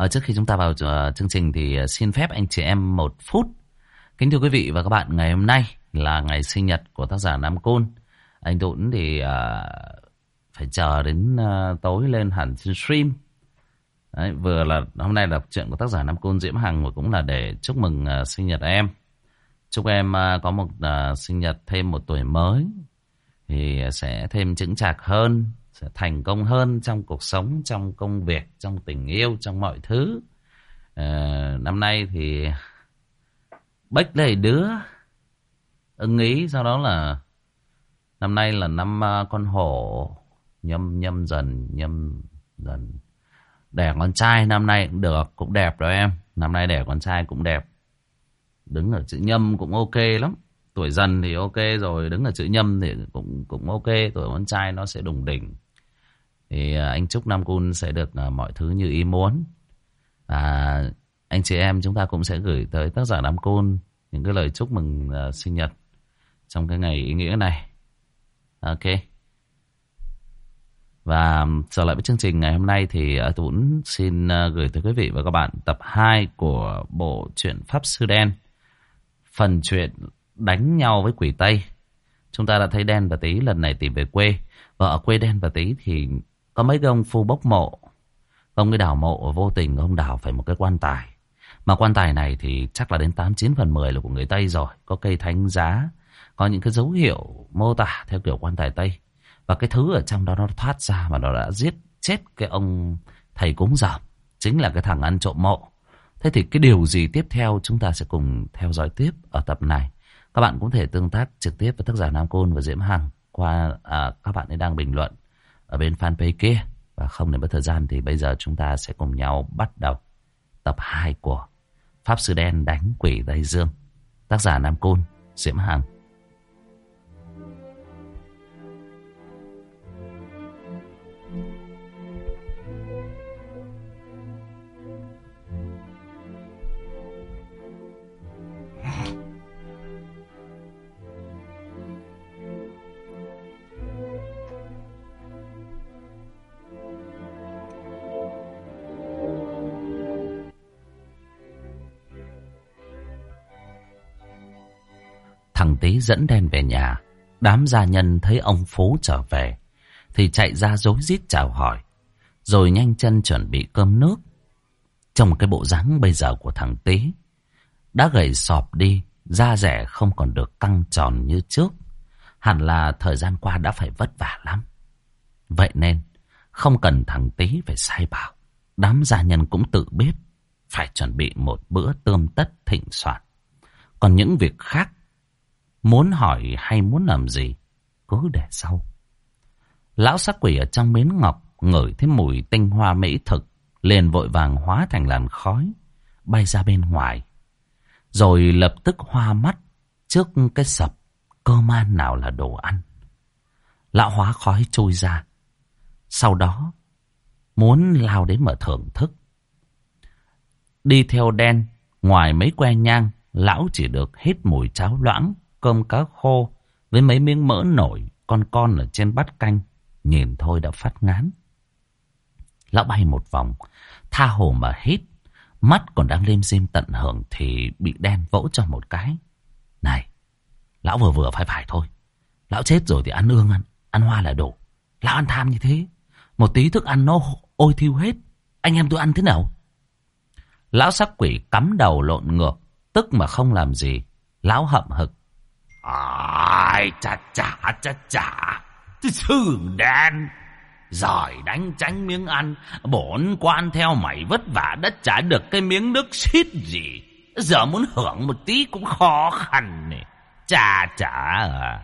Trước khi chúng ta vào chương trình thì xin phép anh chị em 1 phút. Kính thưa quý vị và các bạn, ngày hôm nay là ngày sinh nhật của tác giả Nam Côn. Anh Tuấn thì phải chờ đến tối lên hẳn stream. Đấy, vừa là hôm nay là chuyện của tác giả Nam Côn Diễm Hằng, và cũng là để chúc mừng sinh nhật em. Chúc em có một sinh nhật thêm 1 tuổi mới thì sẽ thêm chững chạc hơn, sẽ thành công hơn trong cuộc sống, trong công việc, trong tình yêu, trong mọi thứ. Năm nay thì bách lấy đứa ưng ý, sau đó là năm nay là năm con hổ nhâm dần đẻ con trai năm nay cũng được, cũng đẹp rồi em. Năm nay đẻ con trai cũng đẹp, đứng ở chữ nhâm cũng ok lắm. Tuổi dần thì ok rồi, đứng ở chữ nhâm thì cũng ok. Tuổi con trai nó sẽ đủng đỉnh. Thì anh chúc Nam Cun sẽ được mọi thứ như ý muốn. Anh chị em chúng ta cũng sẽ gửi tới tác giả Nam Cun những cái lời chúc mừng sinh nhật trong cái ngày ý nghĩa này. Ok. Và trở lại với chương trình ngày hôm nay thì Tuấn xin gửi tới quý vị và các bạn tập 2 của bộ truyện Pháp Sư Đen. Phần chuyện đánh nhau với quỷ Tây. Chúng ta đã thấy Đen và Tí lần này tìm về quê. Và ở quê Đen và Tí thì có mấy cái ông phu bốc mộ. Ông cái đào mộ vô tình ông đào phải một cái quan tài. Mà quan tài này thì chắc là đến 89/10 là của người Tây rồi. Có cây thánh giá, có những cái dấu hiệu mô tả theo kiểu quan tài Tây. Và cái thứ ở trong đó nó thoát ra mà nó đã giết chết cái ông thầy cúng dởm, chính là cái thằng ăn trộm mộ. Thế thì cái điều gì tiếp theo chúng ta sẽ cùng theo dõi tiếp ở tập này. Các bạn cũng thể tương tác trực tiếp với tác giả Nam Côn và Diễm Hằng qua các bạn ấy đang bình luận ở bên fanpage kia. Và không để mất thời gian thì bây giờ chúng ta sẽ cùng nhau bắt đầu tập 2 của Pháp Sư Đen đánh quỷ Tây Dương. Tác giả Nam Côn, Diễm Hằng. Thằng Tí dẫn Đen về nhà. Đám gia nhân thấy ông Phú trở về thì chạy ra rối rít chào hỏi, rồi nhanh chân chuẩn bị cơm nước. Trong cái bộ dáng bây giờ của thằng Tí đã gầy sọp đi, da dẻ không còn được căng tròn như trước. Hẳn là thời gian qua đã phải vất vả lắm. Vậy nên không cần thằng Tí phải sai bảo, đám gia nhân cũng tự biết phải chuẩn bị một bữa tươm tất thịnh soạn. Còn những việc khác, muốn hỏi hay muốn làm gì cứ để sau. Lão sắc quỷ ở trong miến ngọc ngửi thấy mùi tinh hoa mỹ thực, liền vội vàng hóa thành làn khói bay ra bên ngoài, rồi lập tức hoa mắt trước cái sập cơ man nào là đồ ăn. Lão hóa khói trôi ra, sau đó muốn lao đến mà thưởng thức. Đi theo Đen, ngoài mấy que nhang, lão chỉ được hít mùi cháo loãng, cơm cá khô với mấy miếng mỡ nổi con ở trên bát canh, nhìn thôi đã phát ngán. Lão bay một vòng, tha hồ mà hít, mắt còn đang lim dim tận hưởng thì bị Đen vỗ cho một cái. Này, lão vừa phải thôi. Lão chết rồi thì ăn ương ăn hoa là đủ. Lão ăn tham như thế, một tí thức ăn nó ôi thiêu hết. Anh em tôi ăn thế nào? Lão sắc quỷ cắm đầu lộn ngược, tức mà không làm gì. Lão hậm hực. Ai chà, Sương Đen, giỏi đánh tránh miếng ăn. Bổn quan theo mày vất vả đã trả được cái miếng nước xít gì, giờ muốn hưởng một tí cũng khó khăn này. Chà à.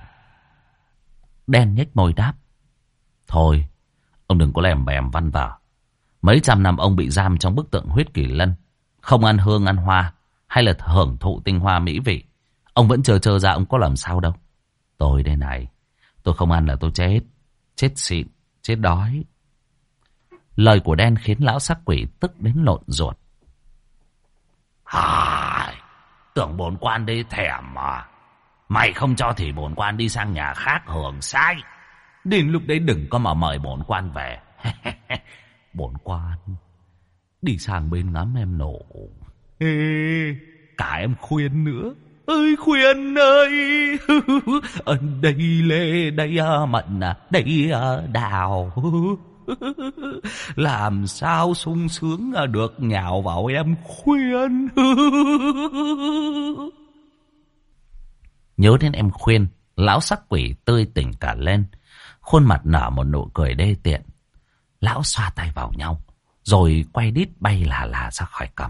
Đen nhếch môi đáp. Thôi, ông đừng có lèm bèm văn vở. Mấy trăm năm ông bị giam trong bức tượng huyết kỳ lân, không ăn hương ăn hoa hay là hưởng thụ tinh hoa mỹ vị, ông vẫn chờ ra ông có làm sao đâu. Tôi đây này, tôi không ăn là tôi chết. Chết xịn, chết đói. Lời của Đen khiến lão sắc quỷ tức đến lộn ruột. Tưởng bổn quan đây thèm mà. Mày không cho thì bổn quan đi sang nhà khác hưởng sai. Đến lúc đấy đừng có mà mời bổn quan về. Bổn quan đi sang bên ngắm em nổ. Ê, cả em Khuyên nữa. Ơi Khuyên ơi, đây Lê, đây Mận, đây Đào. Làm sao sung sướng được nhào vào em Khuyên. Nhớ đến em Khuyên, lão sắc quỷ tươi tỉnh cả lên, khuôn mặt nở một nụ cười đê tiện. Lão xoa tay vào nhau, rồi quay đít bay là ra khỏi cổng.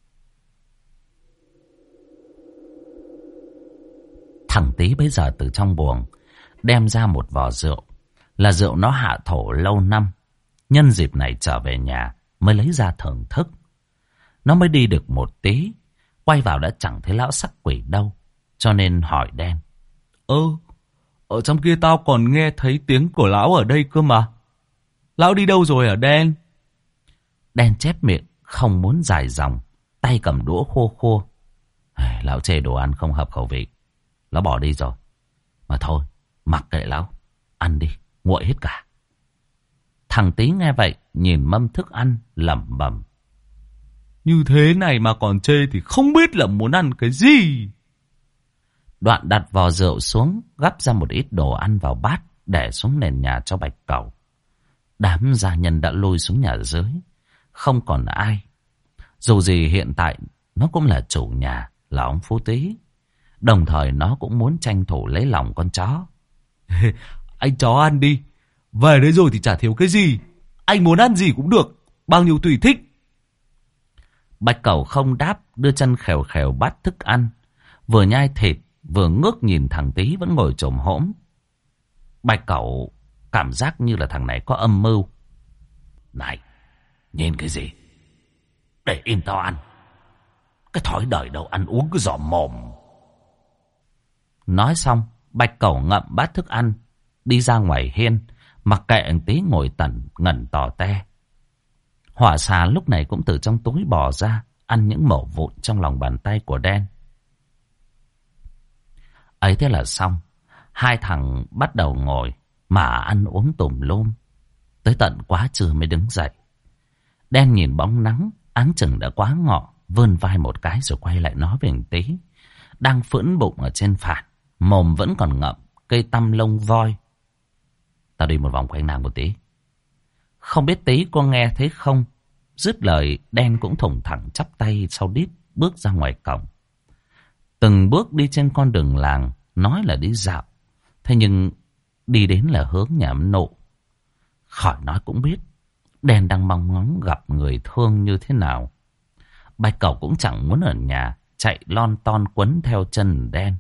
Thằng Tý bấy giờ từ trong buồng đem ra một vò rượu, là rượu nó hạ thổ lâu năm. Nhân dịp này trở về nhà mới lấy ra thưởng thức. Nó mới đi được một tí, quay vào đã chẳng thấy lão sắc quỷ đâu, cho nên hỏi Đen. Ở trong kia tao còn nghe thấy tiếng của lão ở đây cơ mà. Lão đi đâu rồi hả Đen? Đen chép miệng, không muốn dài dòng, tay cầm đũa khô khô. Lão chê đồ ăn không hợp khẩu vị, lão bỏ đi rồi. Mà thôi, mặc kệ lão, ăn đi, nguội hết cả. Thằng Tý nghe vậy, nhìn mâm thức ăn, lẩm bẩm. Như thế này mà còn chê thì không biết là muốn ăn cái gì. Đoạn đặt vò rượu xuống, gắp ra một ít đồ ăn vào bát, để xuống nền nhà cho Bạch Cẩu. Đám gia nhân đã lôi xuống nhà dưới, không còn ai. Dù gì hiện tại nó cũng là chủ nhà, là ông Phú Tý. Đồng thời nó cũng muốn tranh thủ lấy lòng con chó. Anh chó ăn đi, về đấy rồi thì chả thiếu cái gì. Anh muốn ăn gì cũng được, bao nhiêu tùy thích. Bạch Cẩu không đáp, đưa chân khèo khèo bắt thức ăn, vừa nhai thịt vừa ngước nhìn thằng Tý vẫn ngồi chồm hổm. Bạch Cẩu cảm giác như là thằng này có âm mưu. Này, nhìn cái gì? Để im tao ăn. Cái thói đời đâu ăn uống cứ dòm mồm. Nói xong, Bạch Cẩu ngậm bát thức ăn, đi ra ngoài hiên, mặc kệ anh Tý ngồi ngẩn tò te. Hỏa xà lúc này cũng từ trong túi bò ra, ăn những mẩu vụn trong lòng bàn tay của Đen. Ấy thế là xong, hai thằng bắt đầu ngồi mà ăn uống tùm lum, tới tận quá trưa mới đứng dậy. Đen nhìn bóng nắng, áng chừng đã quá ngọ, vươn vai một cái rồi quay lại nói với anh Tý, đang phưỡn bụng ở trên phản, mồm vẫn còn ngậm cây tăm lông voi. Tao đi một vòng quanh nàng một tí. Không biết Tý có nghe thấy không? Dứt lời, Đen cũng thủng thẳng chắp tay sau đít, bước ra ngoài cổng. Từng bước đi trên con đường làng, nói là đi dạo, thế nhưng đi đến là hướng nhà ông Nộ. Khỏi nói cũng biết, Đen đang mong ngóng gặp người thương như thế nào. Bạch Cẩu cũng chẳng muốn ở nhà, chạy lon ton quấn theo chân Đen.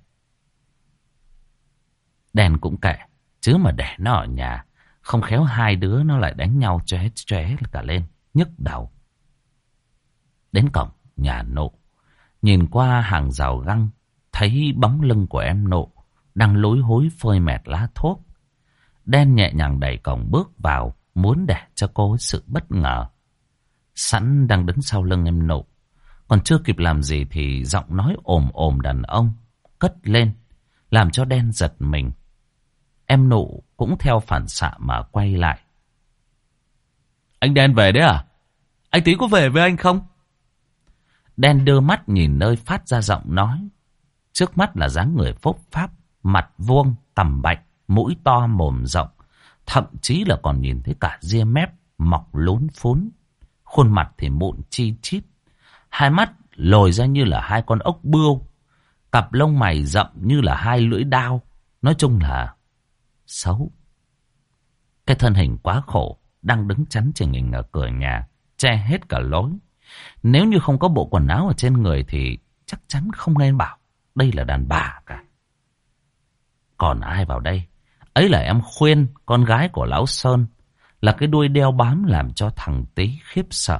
Đen cũng kệ, chứ mà để nó ở nhà, không khéo hai đứa nó lại đánh nhau chóe cả lên, nhức đầu. Đến cổng nhà Nộ, nhìn qua hàng rào găng, thấy bóng lưng của em Nộ đang lối hối phơi mẹt lá thuốc. Đen nhẹ nhàng đẩy cổng bước vào, muốn để cho cô sự bất ngờ. Sẵn đang đứng sau lưng em Nộ, còn chưa kịp làm gì thì giọng nói ồm ồm đàn ông cất lên, làm cho Đen giật mình. Em Nộ cũng theo phản xạ mà quay lại. Anh Đen về đấy à? Anh Tý có về với anh không? Đen đưa mắt nhìn nơi phát ra giọng nói. Trước mắt là dáng người phúc pháp, mặt vuông, tằm bạch, mũi to mồm rộng, thậm chí là còn nhìn thấy cả ria mép mọc lún phún. Khuôn mặt thì mụn chi chít, hai mắt lồi ra như là hai con ốc bươu, cặp lông mày rậm như là hai lưỡi dao. Nói chung là xấu. Cái thân hình quá khổ đang đứng chắn chừng hình ở cửa nhà, che hết cả lối. Nếu như không có bộ quần áo ở trên người thì chắc chắn không nên bảo đây là đàn bà cả. Còn ai vào đây? Ấy là em Khuyên, con gái của lão Sơn, là cái đuôi đeo bám làm cho thằng Tý khiếp sợ.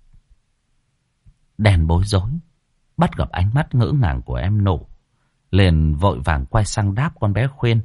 Đen bối rối, bắt gặp ánh mắt ngỡ ngàng của em Nộ, liền vội vàng quay sang đáp con bé Khuyên.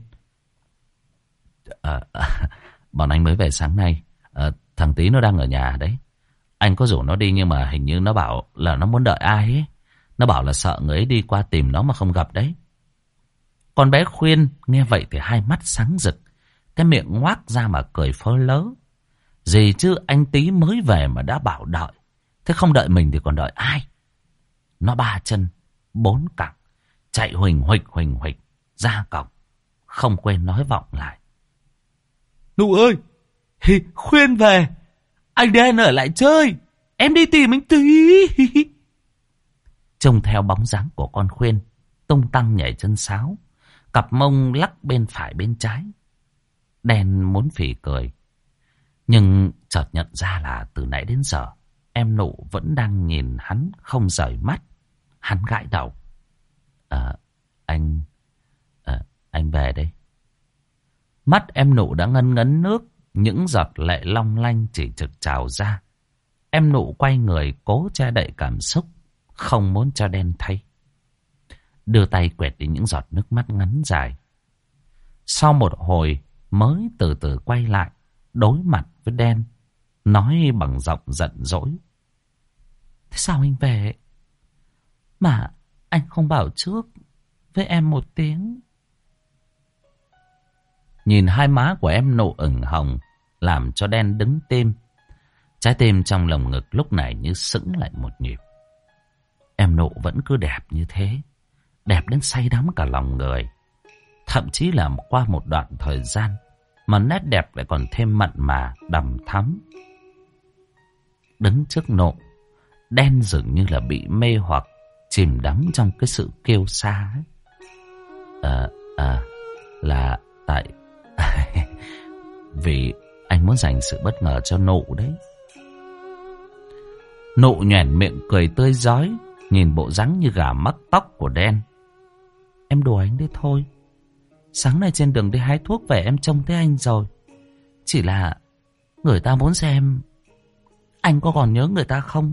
Bọn anh mới về sáng nay, thằng Tý nó đang ở nhà đấy. Anh có rủ nó đi nhưng mà hình như nó bảo là nó muốn đợi ai ấy. Nó bảo là sợ người ấy đi qua tìm nó mà không gặp đấy. Con bé Khuyên nghe vậy thì hai mắt sáng rực, cái miệng ngoác ra mà cười phớ lớ. Gì chứ anh Tý mới về mà đã bảo đợi, Thế không đợi mình thì còn đợi ai? Nó 3 chân 4 cẳng, chạy huỳnh huỳnh ra cổng, không quên nói vọng lại: Nụ ơi, Khuyên về, anh đen ở lại chơi, em đi tìm anh tí. Trông theo bóng dáng của con Khuyên tung tăng nhảy chân sáo, cặp mông lắc bên phải bên trái. Đen muốn phì cười, nhưng chợt nhận ra là từ nãy đến giờ em Nụ vẫn đang nhìn hắn không rời mắt. Hắn gãi đầu: Anh về đây. Mắt em Nụ đã ngấn ngấn nước, những giọt lệ long lanh chỉ trực trào ra. Em Nụ quay người cố che đậy cảm xúc, không muốn cho Đen thấy. Đưa tay quẹt đi những giọt nước mắt ngắn dài. Sau một hồi mới từ từ quay lại, đối mặt với Đen, nói bằng giọng giận dỗi: Thế sao anh về? Mà anh không bảo trước với em một tiếng. Nhìn hai má của em Nụ ửng hồng, làm cho Đen đứng tim. Trái tim trong lồng ngực lúc này như sững lại một nhịp. Em Nụ vẫn cứ đẹp như thế, đẹp đến say đắm cả lòng người. Thậm chí là qua một đoạn thời gian mà nét đẹp lại còn thêm mặn mà đằm thắm. Đứng trước Nụ, Đen dường như là bị mê hoặc, chìm đắm trong cái sự kiêu sa ấy. Là tại vì anh muốn dành sự bất ngờ cho Nụ đấy. Nụ nhoẻn miệng cười tươi rói, nhìn bộ dáng như gà mắc tóc của Đen. Em đùa anh đấy thôi. Sáng nay trên đường đi hái thuốc về em trông thấy anh rồi. Chỉ là người ta muốn xem anh có còn nhớ người ta không.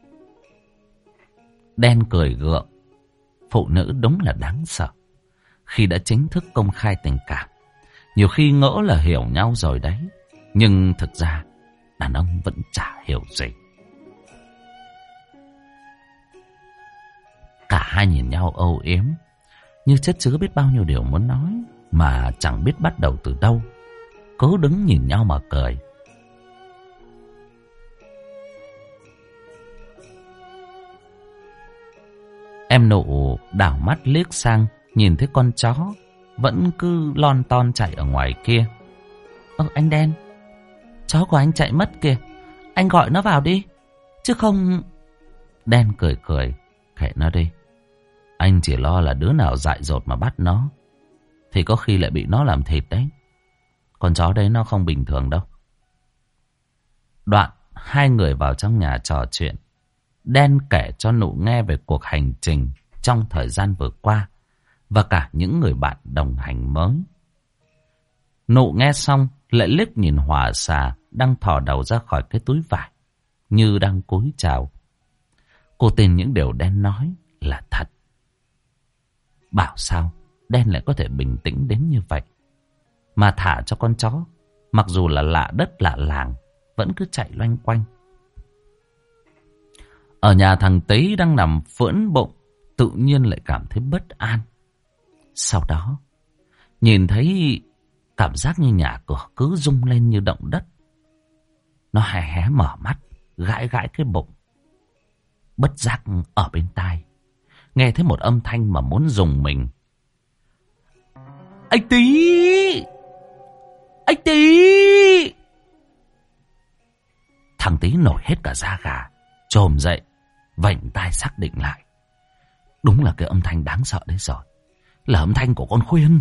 Đen cười gượng. Phụ nữ đúng là đáng sợ. Khi đã chính thức công khai tình cảm, nhiều khi ngỡ là hiểu nhau rồi đấy, nhưng thực ra đàn ông vẫn chả hiểu gì. Cả hai nhìn nhau âu yếm, như chất chứa biết bao nhiêu điều muốn nói, mà chẳng biết bắt đầu từ đâu. Cứ đứng nhìn nhau mà cười. Em Nụ đảo mắt liếc sang, nhìn thấy con chó vẫn cứ lon ton chạy ở ngoài kia. Anh Đen, chó của anh chạy mất kìa, anh gọi nó vào đi, chứ không... Đen cười cười: Kệ nó đi, anh chỉ lo là đứa nào dại dột mà bắt nó thì có khi lại bị nó làm thịt đấy. Con chó đấy nó không bình thường đâu. Đoạn hai người vào trong nhà trò chuyện. Đen kể cho Nụ nghe về cuộc hành trình trong thời gian vừa qua và cả những người bạn đồng hành mới. Nụ nghe xong lại liếc nhìn Hòa Xà đang thò đầu ra khỏi cái túi vải, như đang cúi chào. Cô tin những điều Đen nói là thật. Bảo sao Đen lại có thể bình tĩnh đến như vậy, mà thả cho con chó, mặc dù là lạ đất lạ làng, vẫn cứ chạy loanh quanh. Ở nhà thằng Tý đang nằm phưỡn bụng, tự nhiên lại cảm thấy bất an. Sau đó nhìn thấy cảm giác như nhà cửa cứ rung lên như động đất. Nó hé hé mở mắt, gãi gãi cái bụng. Bất giác ở bên tai nghe thấy một âm thanh mà muốn rùng mình. Anh Tý! Anh Tý! Thằng Tý nổi hết cả da gà, chồm dậy, vảnh tai xác định lại. Đúng là cái âm thanh đáng sợ đấy rồi, là âm thanh của con Khuyên.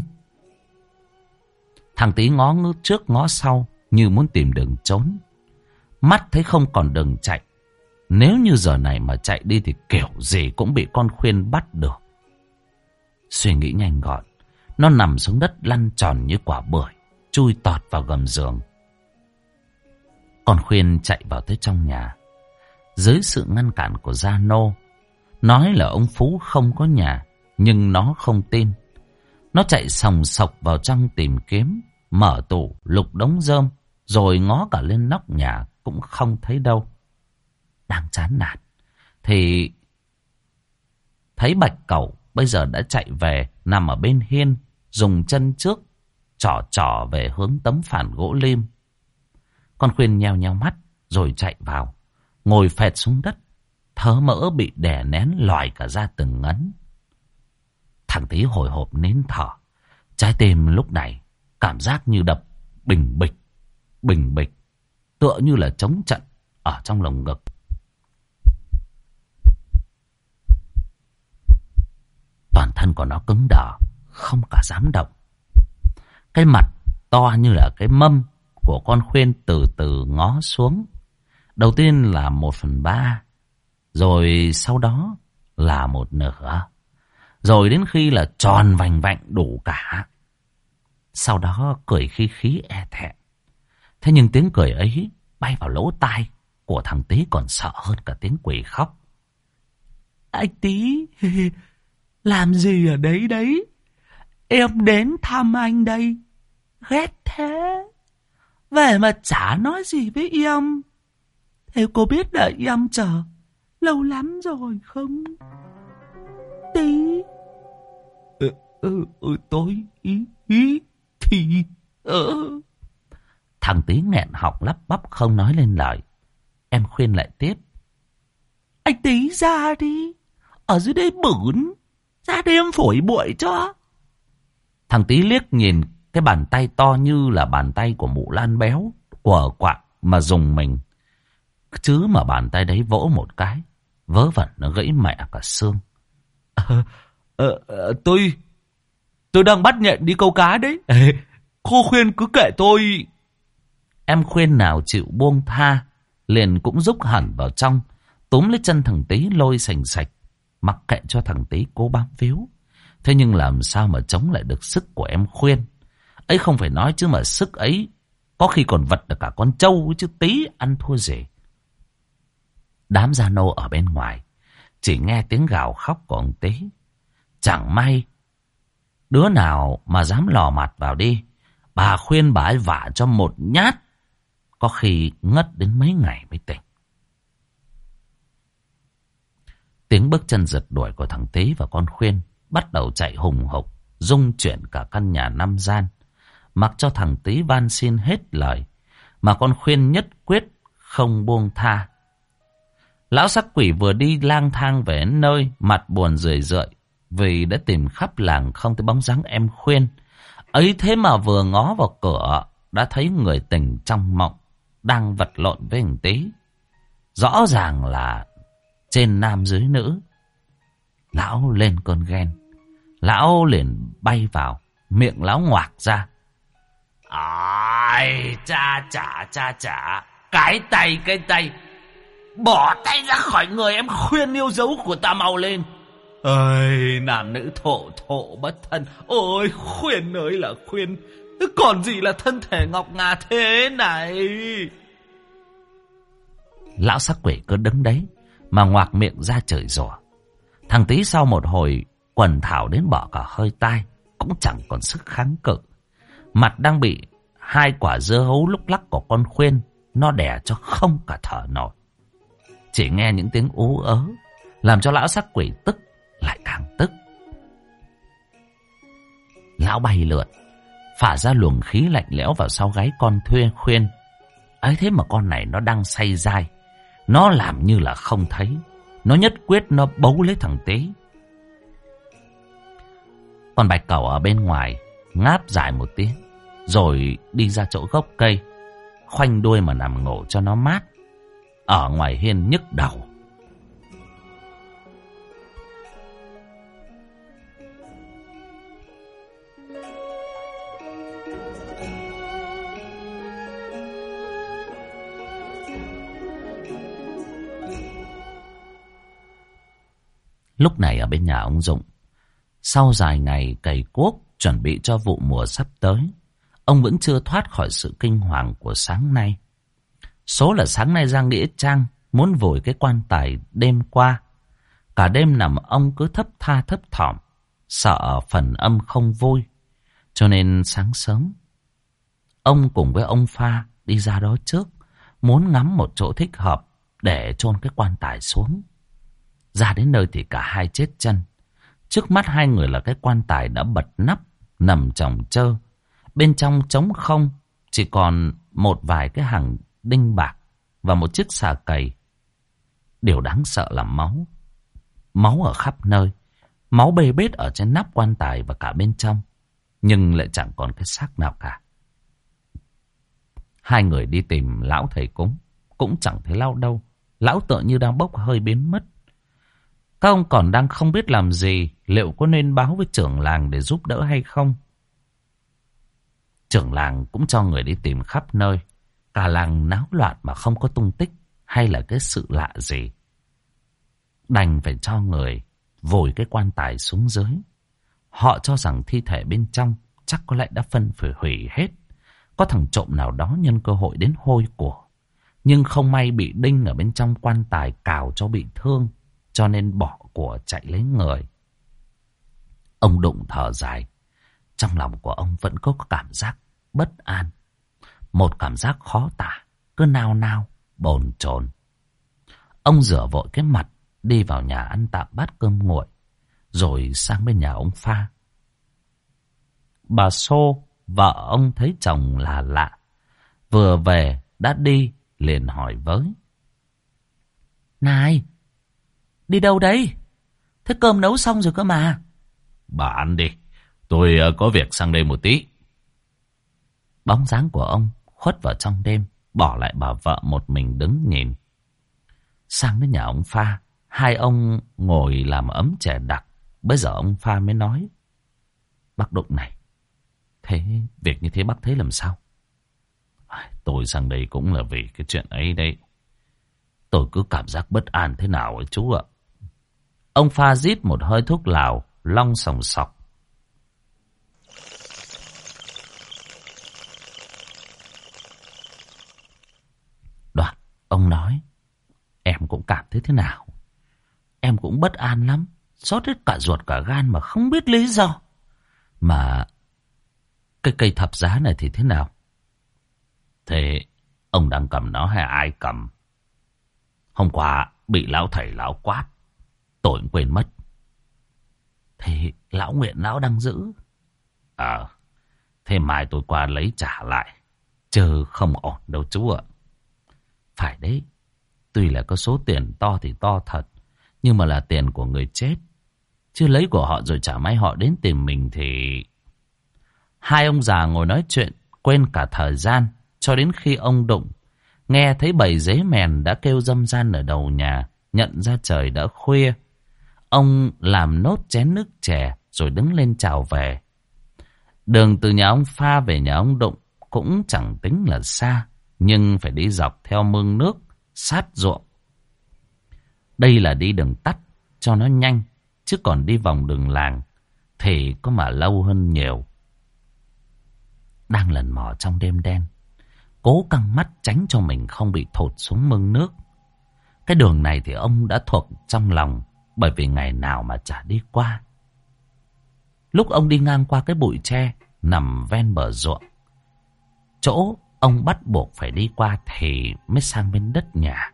Thằng Tý ngó trước ngó sau như muốn tìm đường trốn. Mắt thấy không còn đường chạy. Nếu như giờ này mà chạy đi thì kiểu gì cũng bị con Khuyên bắt được. Suy nghĩ nhanh gọn, nó nằm xuống đất lăn tròn như quả bưởi, chui tọt vào gầm giường. Con Khuyên chạy vào tới trong nhà. Dưới sự ngăn cản của Gia Nô, nói là ông Phú không có nhà, nhưng nó không tin. Nó chạy sòng sọc vào trong tìm kiếm, mở tủ lục đống rơm, rồi ngó cả lên nóc nhà cũng không thấy đâu. Đang chán nản thì thấy Bạch Cẩu bây giờ đã chạy về, nằm ở bên hiên, dùng chân trước trỏ trỏ về hướng tấm phản gỗ lim. Con Khuyên nheo nheo mắt rồi chạy vào, ngồi phệt xuống đất, thớ mỡ bị đè nén lòi cả ra từng ngấn. Thằng Tý hồi hộp nín thở. Trái tim lúc này cảm giác như đập bình bịch, tựa như là trống trận ở trong lồng ngực. Toàn thân của nó cứng đờ, không cả dám động. Cái mặt to như là cái mâm của con Khuyên từ từ ngó xuống. Đầu tiên là 1/3, rồi sau đó là 1/2, rồi đến khi là tròn vành vạnh đủ cả. Sau đó cười khí khí e thẹn. Thế nhưng tiếng cười ấy bay vào lỗ tai của thằng Tý còn sợ hơn cả tiếng quỷ khóc. Anh Tý, làm gì ở đấy đấy? Em đến thăm anh đây. Ghét thế. Về mà chả nói gì với em. Thế cô biết đợi em chờ lâu lắm rồi không? Tí. Tôi ý thì... Thằng Tý nghẹn họng lắp bắp không nói lên lời. Em khuyên lại tiếp. Anh Tý ra đi. Ở dưới đây bẩn. Ra đây em phổi bụi cho. Thằng Tý liếc nhìn cái bàn tay to như là bàn tay của mụ Lan béo, quờ quạng mà dùng mình. Chứ mà bàn tay đấy vỗ một cái, vớ vẩn nó gãy mẹ cả xương. Tôi đang bắt nhện đi câu cá đấy. Cô Khuyên cứ kệ tôi. Em Khuyên nào chịu buông tha, liền cũng rúc hẳn vào trong, túm lấy chân thằng Tý lôi sành sạch, mặc kệ cho thằng Tý cố bám víu. Thế nhưng làm sao mà chống lại được sức của em Khuyên. Ấy không phải nói chứ mà sức ấy có khi còn vật được cả con trâu, chứ Tý ăn thua gì. Đám gia nô ở bên ngoài chỉ nghe tiếng gào khóc của ông Tý. Chẳng may đứa nào mà dám lò mặt vào đi, bà Khuyên bà ấy vả cho một nhát, có khi ngất đến mấy ngày mới tỉnh. Tiếng bước chân rượt đuổi của thằng Tý và con Khuyên bắt đầu chạy hùng hục, rung chuyển cả căn nhà 5 gian. Mặc cho thằng Tý van xin hết lời, mà con Khuyên nhất quyết không buông tha. Lão sắc quỷ vừa đi lang thang về đến nơi, mặt buồn rười rượi, vì đã tìm khắp làng không thấy bóng dáng em Khuyên. Ấy thế mà vừa ngó vào cửa, đã thấy người tình trong mộng đang vật lộn với thằng Tý. Rõ ràng là trên nam dưới nữ. Lão lên cơn ghen. Lão liền bay vào, miệng lão ngoạc ra. Ai, cha, cái tay. Bỏ tay ra khỏi người em Khuyên yêu dấu của ta mau lên. Ơi, nam nữ thổ bất thân. Ôi, Khuyên ơi là Khuyên. Còn gì là thân thể ngọc ngà thế này. Lão sắc quỷ cứ đứng đấy mà ngoạc miệng ra chửi rủa. Thằng Tý sau một hồi quần thảo đến bỏ cả hơi tai, cũng chẳng còn sức kháng cự. Mặt đang bị 2 quả dưa hấu lúc lắc của con Khuyên nó đè cho không cả thở nổi. Chỉ nghe những tiếng ú ớ làm cho lão sắc quỷ tức lại càng tức. Lão bay lượn, phả ra luồng khí lạnh lẽo vào sau gáy con Khuyên. Ấy thế mà con này nó đang say dai. Nó làm như là không thấy. Nó nhất quyết nó bấu lấy thằng Tý. Con bạch cẩu ở bên ngoài ngáp dài một tiếng, rồi đi ra chỗ gốc cây, khoanh đuôi mà nằm ngủ cho nó mát. Ở ngoài hiên nhức đầu. Lúc này ở bên nhà ông Dụng, sau dài ngày cày cuốc chuẩn bị cho vụ mùa sắp tới, ông vẫn chưa thoát khỏi sự kinh hoàng của sáng nay. Số là sáng nay ra nghĩa trang muốn vùi cái quan tài đêm qua. Cả đêm nằm ông cứ thấp tha thấp thỏm, sợ phần âm không vui. Cho nên sáng sớm, ông cùng với ông Pha đi ra đó trước, muốn ngắm một chỗ thích hợp để chôn cái quan tài xuống. Ra đến nơi thì cả hai chết chân. Trước mắt hai người là cái quan tài đã bật nắp, nằm chồng chơ. Bên trong trống không, chỉ còn một vài cái hàng đinh bạc và một chiếc xà cầy. Điều đáng sợ là máu. Máu ở khắp nơi. Máu bê bết ở trên nắp quan tài và cả bên trong. Nhưng lại chẳng còn cái xác nào cả. Hai người đi tìm lão thầy cúng. Cũng chẳng thấy lão đâu. Lão tựa như đang bốc hơi biến mất. Các ông còn đang không biết làm gì. Liệu có nên báo với trưởng làng để giúp đỡ hay không? Trưởng làng cũng cho người đi tìm khắp nơi. Cả làng náo loạn mà không có tung tích hay là cái sự lạ gì. Đành phải cho người vùi cái quan tài xuống dưới. Họ cho rằng thi thể bên trong chắc có lẽ đã phân hủy hết. Có thằng trộm nào đó nhân cơ hội đến hôi của. Nhưng không may bị đinh ở bên trong quan tài cào cho bị thương. Cho nên bỏ của chạy lấy người. Ông Đụng thở dài. Trong lòng của ông vẫn có cảm giác bất an. Một cảm giác khó tả. Cứ nao nao, bồn chồn. Ông rửa vội cái mặt. Đi vào nhà ăn tạm bát cơm nguội. Rồi sang bên nhà ông Pha. Bà Xô, vợ ông thấy chồng là lạ. Vừa về đã đi liền hỏi với. Này, đi đâu đấy? Thế cơm nấu xong rồi cơ mà. Bà ăn đi, tôi có việc sang đây một tí. Bóng dáng của ông khuất vào trong đêm. Bỏ lại bà vợ một mình đứng nhìn. Sang đến nhà ông Pha. Hai ông ngồi làm ấm chè đặc. Bây giờ ông Pha mới nói. Bác Đụng này, thế việc như thế bác thấy làm sao? Tôi sang đây cũng là vì cái chuyện ấy đấy. Tôi cứ cảm giác bất an thế nào ấy chú ạ. Ông Pha rít một hơi thuốc lào, long sòng sọc. Đoạn, ông nói. Em cũng cảm thấy thế nào. Em cũng bất an lắm. Xót hết cả ruột cả gan mà không biết lý do. Mà cái cây thập giá này thì thế nào? Thế ông đang cầm nó hay ai cầm? Hôm qua bị lão thầy lão quát. Tôi cũng quên mất. Thì lão nguyện lão đang giữ. Thế mai tôi qua lấy trả lại. Chứ không ổn đâu chú ạ. Phải đấy. Tuy là có số tiền to thì to thật. Nhưng mà là tiền của người chết. Chứ lấy của họ rồi chả may họ đến tìm mình thì... Hai ông già ngồi nói chuyện, quên cả thời gian. Cho đến khi ông Đụng nghe thấy bầy dế mèn đã kêu râm ran ở đầu nhà. Nhận ra trời đã khuya. Ông làm nốt chén nước chè rồi đứng lên chào về. Đường từ nhà ông Pha về nhà ông Đụng cũng chẳng tính là xa. Nhưng phải đi dọc theo mương nước, sát ruộng. Đây là đi đường tắt cho nó nhanh. Chứ còn đi vòng đường làng thì có mà lâu hơn nhiều. Đang lần mò trong đêm đen, cố căng mắt tránh cho mình không bị thụt xuống mương nước. Cái đường này thì ông đã thuộc trong lòng, bởi vì ngày nào mà chả đi qua. Lúc ông đi ngang qua cái bụi tre nằm ven bờ ruộng, chỗ ông bắt buộc phải đi qua thì mới sang bên đất nhà.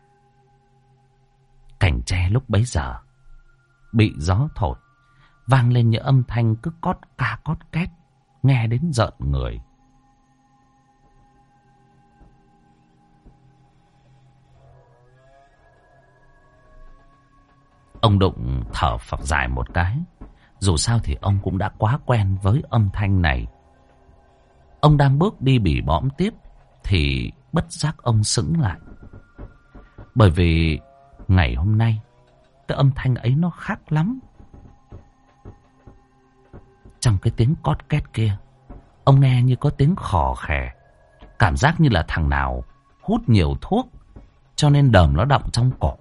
Cành tre lúc bấy giờ bị gió thổi, vang lên những âm thanh cứ cót ca cót két, nghe đến rợn người. Ông Đụng thở phào dài một cái. Dù sao thì ông cũng đã quá quen với âm thanh này. Ông đang bước đi bỉ bõm tiếp thì bất giác ông sững lại. Bởi vì ngày hôm nay cái âm thanh ấy nó khác lắm. Trong cái tiếng cót két kia, ông nghe như có tiếng khò khè. Cảm giác như là thằng nào hút nhiều thuốc cho nên đờm nó đọng trong cổ.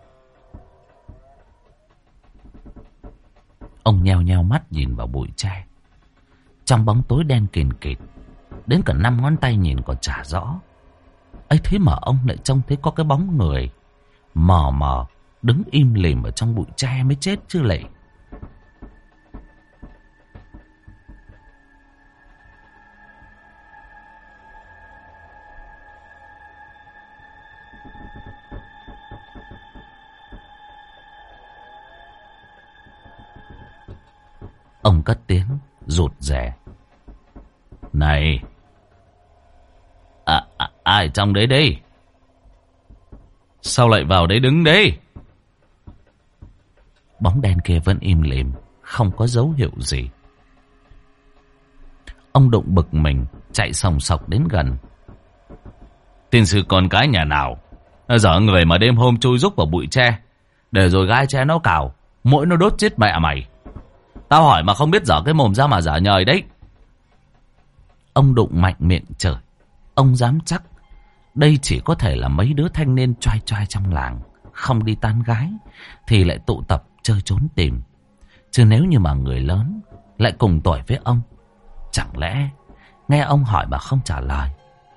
Ông nheo nheo mắt nhìn vào bụi tre. Trong bóng tối đen kìn kịt, đến cả 5 ngón tay nhìn còn chả rõ. ấy thế mà ông lại trông thấy có cái bóng người mờ mờ đứng im lìm ở trong bụi tre mới chết chứ lệ. Ông cất tiếng rụt rè. Này, ai trong đấy đây? Sao lại vào đấy đứng đấy? bóng đen kia vẫn im lìm, không có dấu hiệu gì. Ông Đụng bực mình, chạy sòng sọc đến gần. Tiên sư con cái nhà nào dở người mà đêm hôm chui rúc vào bụi tre, để rồi gai tre nó cào, muỗi nó đốt chết mẹ mày. Tao hỏi mà không biết dở cái mồm ra mà dở nhời đấy. Ông Đụng mạnh miệng chửi. Ông dám chắc đây chỉ có thể là mấy đứa thanh niên choai choai trong làng, không đi tán gái thì lại tụ tập chơi trốn tìm. Chứ nếu như mà người lớn lại cùng tuổi với ông, chẳng lẽ nghe ông hỏi mà không trả lời.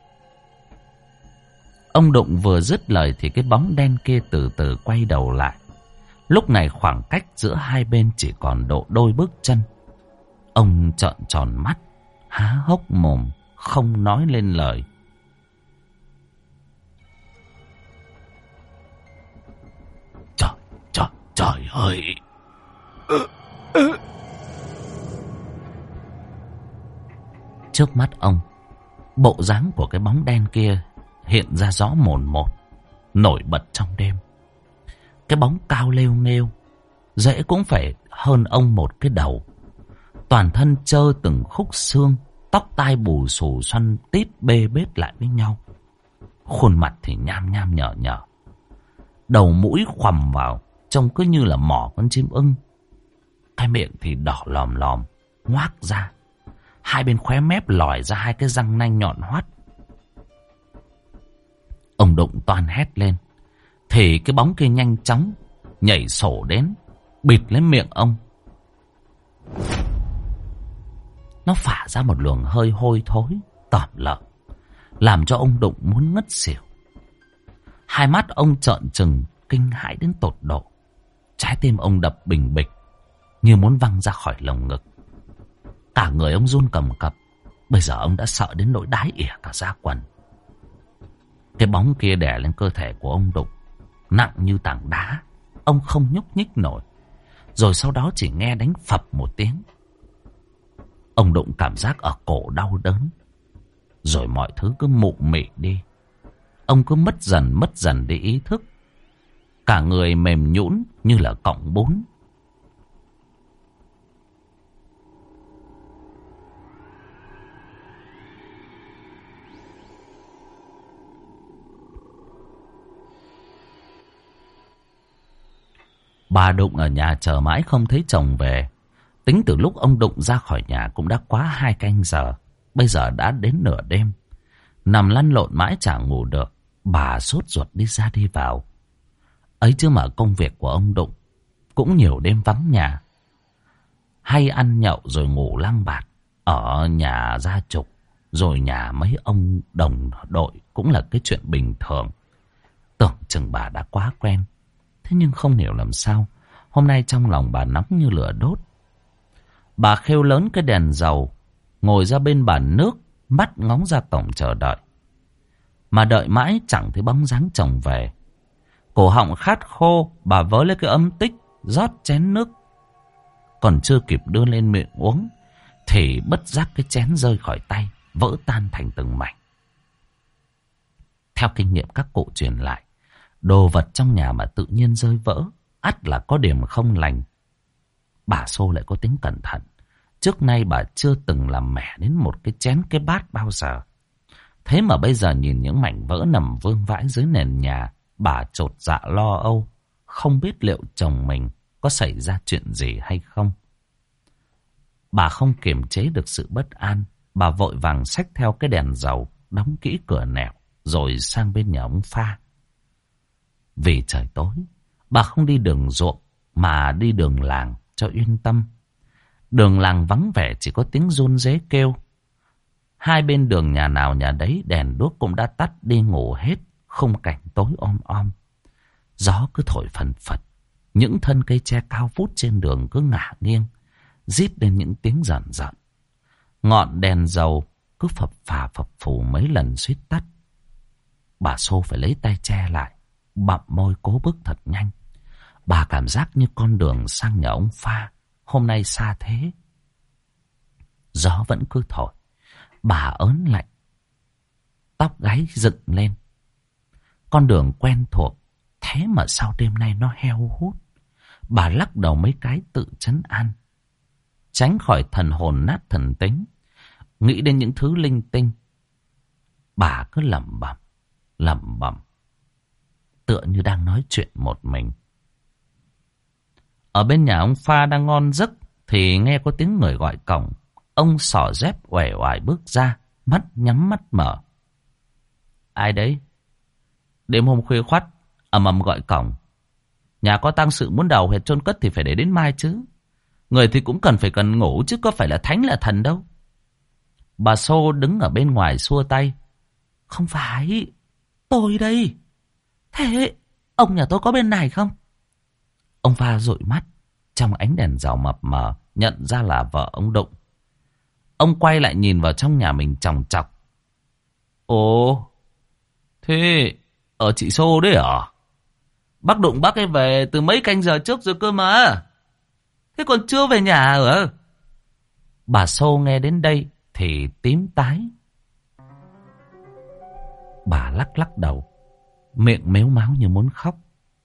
Ông Đụng vừa dứt lời thì cái bóng đen kia từ từ quay đầu lại. Lúc này khoảng cách giữa hai bên chỉ còn độ đôi bước chân. Ông trợn tròn mắt, há hốc mồm, không nói lên lời. Trời ơi! Trước mắt ông, bộ dáng của cái bóng đen kia hiện ra rõ mồn một, nổi bật trong đêm. Cái bóng cao lêu nghêu, dễ cũng phải hơn ông một cái đầu. Toàn thân trơ từng khúc xương, tóc tai bù xù xoăn tít bê bết lại với nhau. Khuôn mặt thì nham nham nhở nhở, đầu mũi khoằm vào, trông cứ như là mỏ con chim ưng. Cái miệng thì đỏ lòm lòm, ngoác ra. Hai bên khóe mép lòi ra hai cái răng nanh nhọn hoắt. Ông Đụng toan hét lên thì cái bóng kia nhanh chóng nhảy sổ đến, bịt lấy miệng ông. Nó phả ra một luồng hơi hôi thối tởm lợm, làm cho ông Đụng muốn ngất xỉu. Hai mắt ông trợn trừng, kinh hãi đến tột độ. Trái tim ông đập bình bịch, như muốn văng ra khỏi lồng ngực. Cả người ông run cầm cập. Bây giờ ông đã sợ đến nỗi đái ỉa cả da quần. Cái bóng kia đè lên cơ thể của ông Đụng, nặng như tảng đá. Ông không nhúc nhích nổi. Rồi sau đó chỉ nghe đánh phập một tiếng. Ông Đụng cảm giác ở cổ đau đớn. Rồi mọi thứ cứ mụ mị đi. Ông cứ mất dần đi ý thức. Cả người mềm nhũn như là cọng bún. Bà Đụng ở nhà chờ mãi không thấy chồng về. Tính từ lúc ông Đụng ra khỏi nhà cũng đã quá 2 canh giờ. Bây giờ đã đến nửa đêm. Nằm lăn lộn mãi chẳng ngủ được. Bà sốt ruột đi ra đi vào. Ấy chứ mà công việc của ông Đụng cũng nhiều đêm vắng nhà. Hay ăn nhậu rồi ngủ lăng bạt ở nhà gia trục, rồi nhà mấy ông đồng đội cũng là cái chuyện bình thường. Tưởng chừng bà đã quá quen. Thế nhưng không hiểu làm sao hôm nay trong lòng bà nóng như lửa đốt. Bà khêu lớn cái đèn dầu, ngồi ra bên bàn nước, mắt ngóng ra cổng chờ đợi. Mà đợi mãi chẳng thấy bóng dáng chồng về. Cổ họng khát khô, bà vớ lấy cái ấm tích, rót chén nước. Còn chưa kịp đưa lên miệng uống, thì bất giác cái chén rơi khỏi tay, vỡ tan thành từng mảnh. Theo kinh nghiệm các cụ truyền lại, đồ vật trong nhà mà tự nhiên rơi vỡ, ắt là có điểm không lành. Bà Xô lại có tính cẩn thận. Trước nay bà chưa từng làm mẻ đến một cái chén cái bát bao giờ. Thế mà bây giờ nhìn những mảnh vỡ nằm vương vãi dưới nền nhà, bà chột dạ lo âu, không biết liệu chồng mình có xảy ra chuyện gì hay không. Bà không kiềm chế được sự bất an, bà vội vàng xách theo cái đèn dầu, đóng kỹ cửa nẻo, rồi sang bên nhà ông Pha. Vì trời tối, bà không đi đường ruộng mà đi đường làng cho yên tâm. Đường làng vắng vẻ, chỉ có tiếng run rế kêu. Hai bên đường nhà nào nhà đấy đèn đuốc cũng đã tắt đi ngủ hết, khung cảnh tối om om. Gió cứ thổi phần phật, những thân cây tre cao vút trên đường cứ ngả nghiêng, rít lên những tiếng rợn rợn. Ngọn đèn dầu cứ phập phà phập phù mấy lần suýt tắt. Bà Xô phải lấy tay che lại, bặm môi cố bước thật nhanh. Bà cảm giác như con đường sang nhà ông Pha hôm nay xa thế. Gió vẫn cứ thổi, bà ớn lạnh, tóc gáy dựng lên. Con đường quen thuộc, thế mà sao đêm nay nó heo hút. Bà lắc đầu mấy cái tự trấn an, tránh khỏi thần hồn nát thần tính. Nghĩ đến những thứ linh tinh, bà cứ lẩm bẩm, tựa như đang nói chuyện một mình. Ở bên nhà ông Pha đang ngon giấc thì nghe có tiếng người gọi cổng. Ông xỏ dép uể oải bước ra, mắt nhắm mắt mở. Ai đấy? Đêm hôm khuya khoắt ầm ầm gọi cổng. Nhà có tang sự muốn đào huyệt chôn cất thì phải để đến mai chứ. Người thì cũng cần ngủ chứ có phải là thánh là thần đâu. Bà Xô đứng ở bên ngoài xua tay. Không phải, tôi đây. Thế ông nhà tôi có bên này không? Ông Pha dụi mắt, trong ánh đèn dầu mập mờ nhận ra là vợ ông Đụng. Ông quay lại nhìn vào trong nhà mình chòng chọc. Ồ, thế ở chị Xô đấy à? Bác Đụng bác ấy về từ mấy canh giờ trước rồi cơ mà. Thế còn chưa về nhà hả? Bà Xô nghe đến đây thì tím tái. Bà lắc đầu, miệng mếu máo như muốn khóc.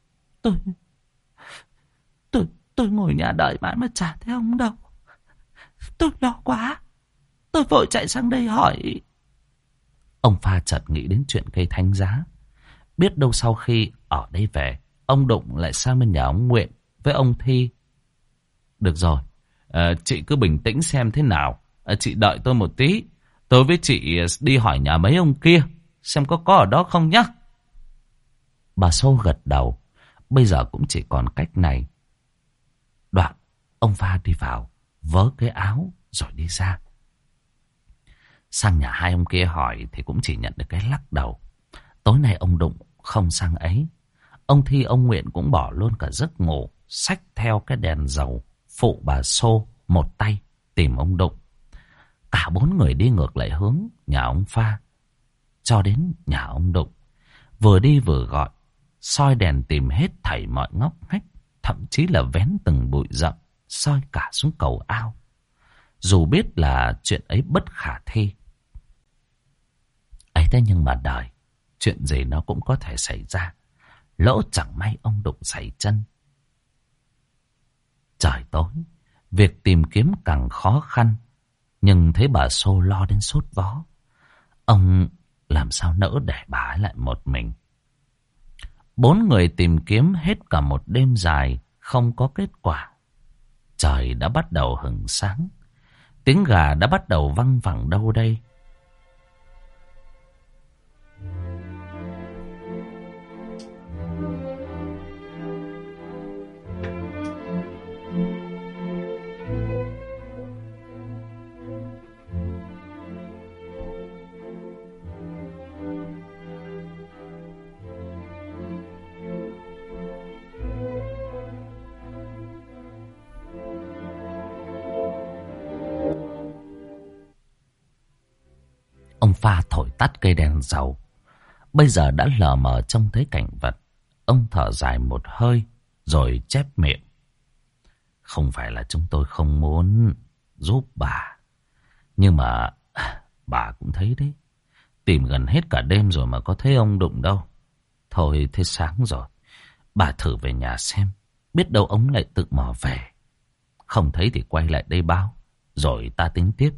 Tôi ngồi nhà đợi mãi mà chả thấy ông đâu. Tôi lo quá. Tôi vội chạy sang đây hỏi. Ông Pha chợt nghĩ đến chuyện cây thánh giá. Biết đâu sau khi ở đây về, ông Đụng lại sang bên nhà ông Nguyện với ông Thi. Được rồi, chị cứ bình tĩnh xem thế nào. Chị đợi tôi một tí. Tôi với chị đi hỏi nhà mấy ông kia, xem có ở đó không nhá. Bà Xô gật đầu. Bây giờ cũng chỉ còn cách này. Đoạn, ông Pha đi vào, vớ cái áo rồi đi ra. Sang nhà hai ông kia hỏi thì cũng chỉ nhận được cái lắc đầu. Tối nay ông Đụng không sang ấy. Ông Thi ông Nguyện cũng bỏ luôn cả giấc ngủ, xách theo cái đèn dầu, phụ bà Xô một tay tìm ông Đụng. Cả bốn người đi ngược lại hướng nhà ông Pha, cho đến nhà ông Đụng. Vừa đi vừa gọi, soi đèn tìm hết thảy mọi ngóc ngách, thậm chí là vén từng bụi rậm, soi cả xuống cầu ao. Dù biết là chuyện ấy bất khả thi. Ấy thế nhưng mà đời, chuyện gì nó cũng có thể xảy ra. Lỡ chẳng may ông Đụng sẩy chân. Trời tối, việc tìm kiếm càng khó khăn. Nhưng thấy bà Xô lo đến sốt vó. Ông làm sao nỡ để bà ấy lại một mình. Bốn người tìm kiếm hết cả một đêm dài, không có kết quả. Trời đã bắt đầu hửng sáng. Tiếng gà đã bắt đầu văng vẳng đâu đây. Ông Pha thổi tắt cây đèn dầu. Bây giờ đã lờ mờ trông thấy cảnh vật. Ông thở dài một hơi rồi chép miệng. Không phải là chúng tôi không muốn giúp bà, nhưng mà bà cũng thấy đấy. Tìm gần hết cả đêm rồi mà có thấy ông Đụng đâu. Thôi thế sáng rồi, bà thử về nhà xem. Biết đâu ông lại tự mò về. Không thấy thì quay lại đây báo, rồi ta tính tiếp.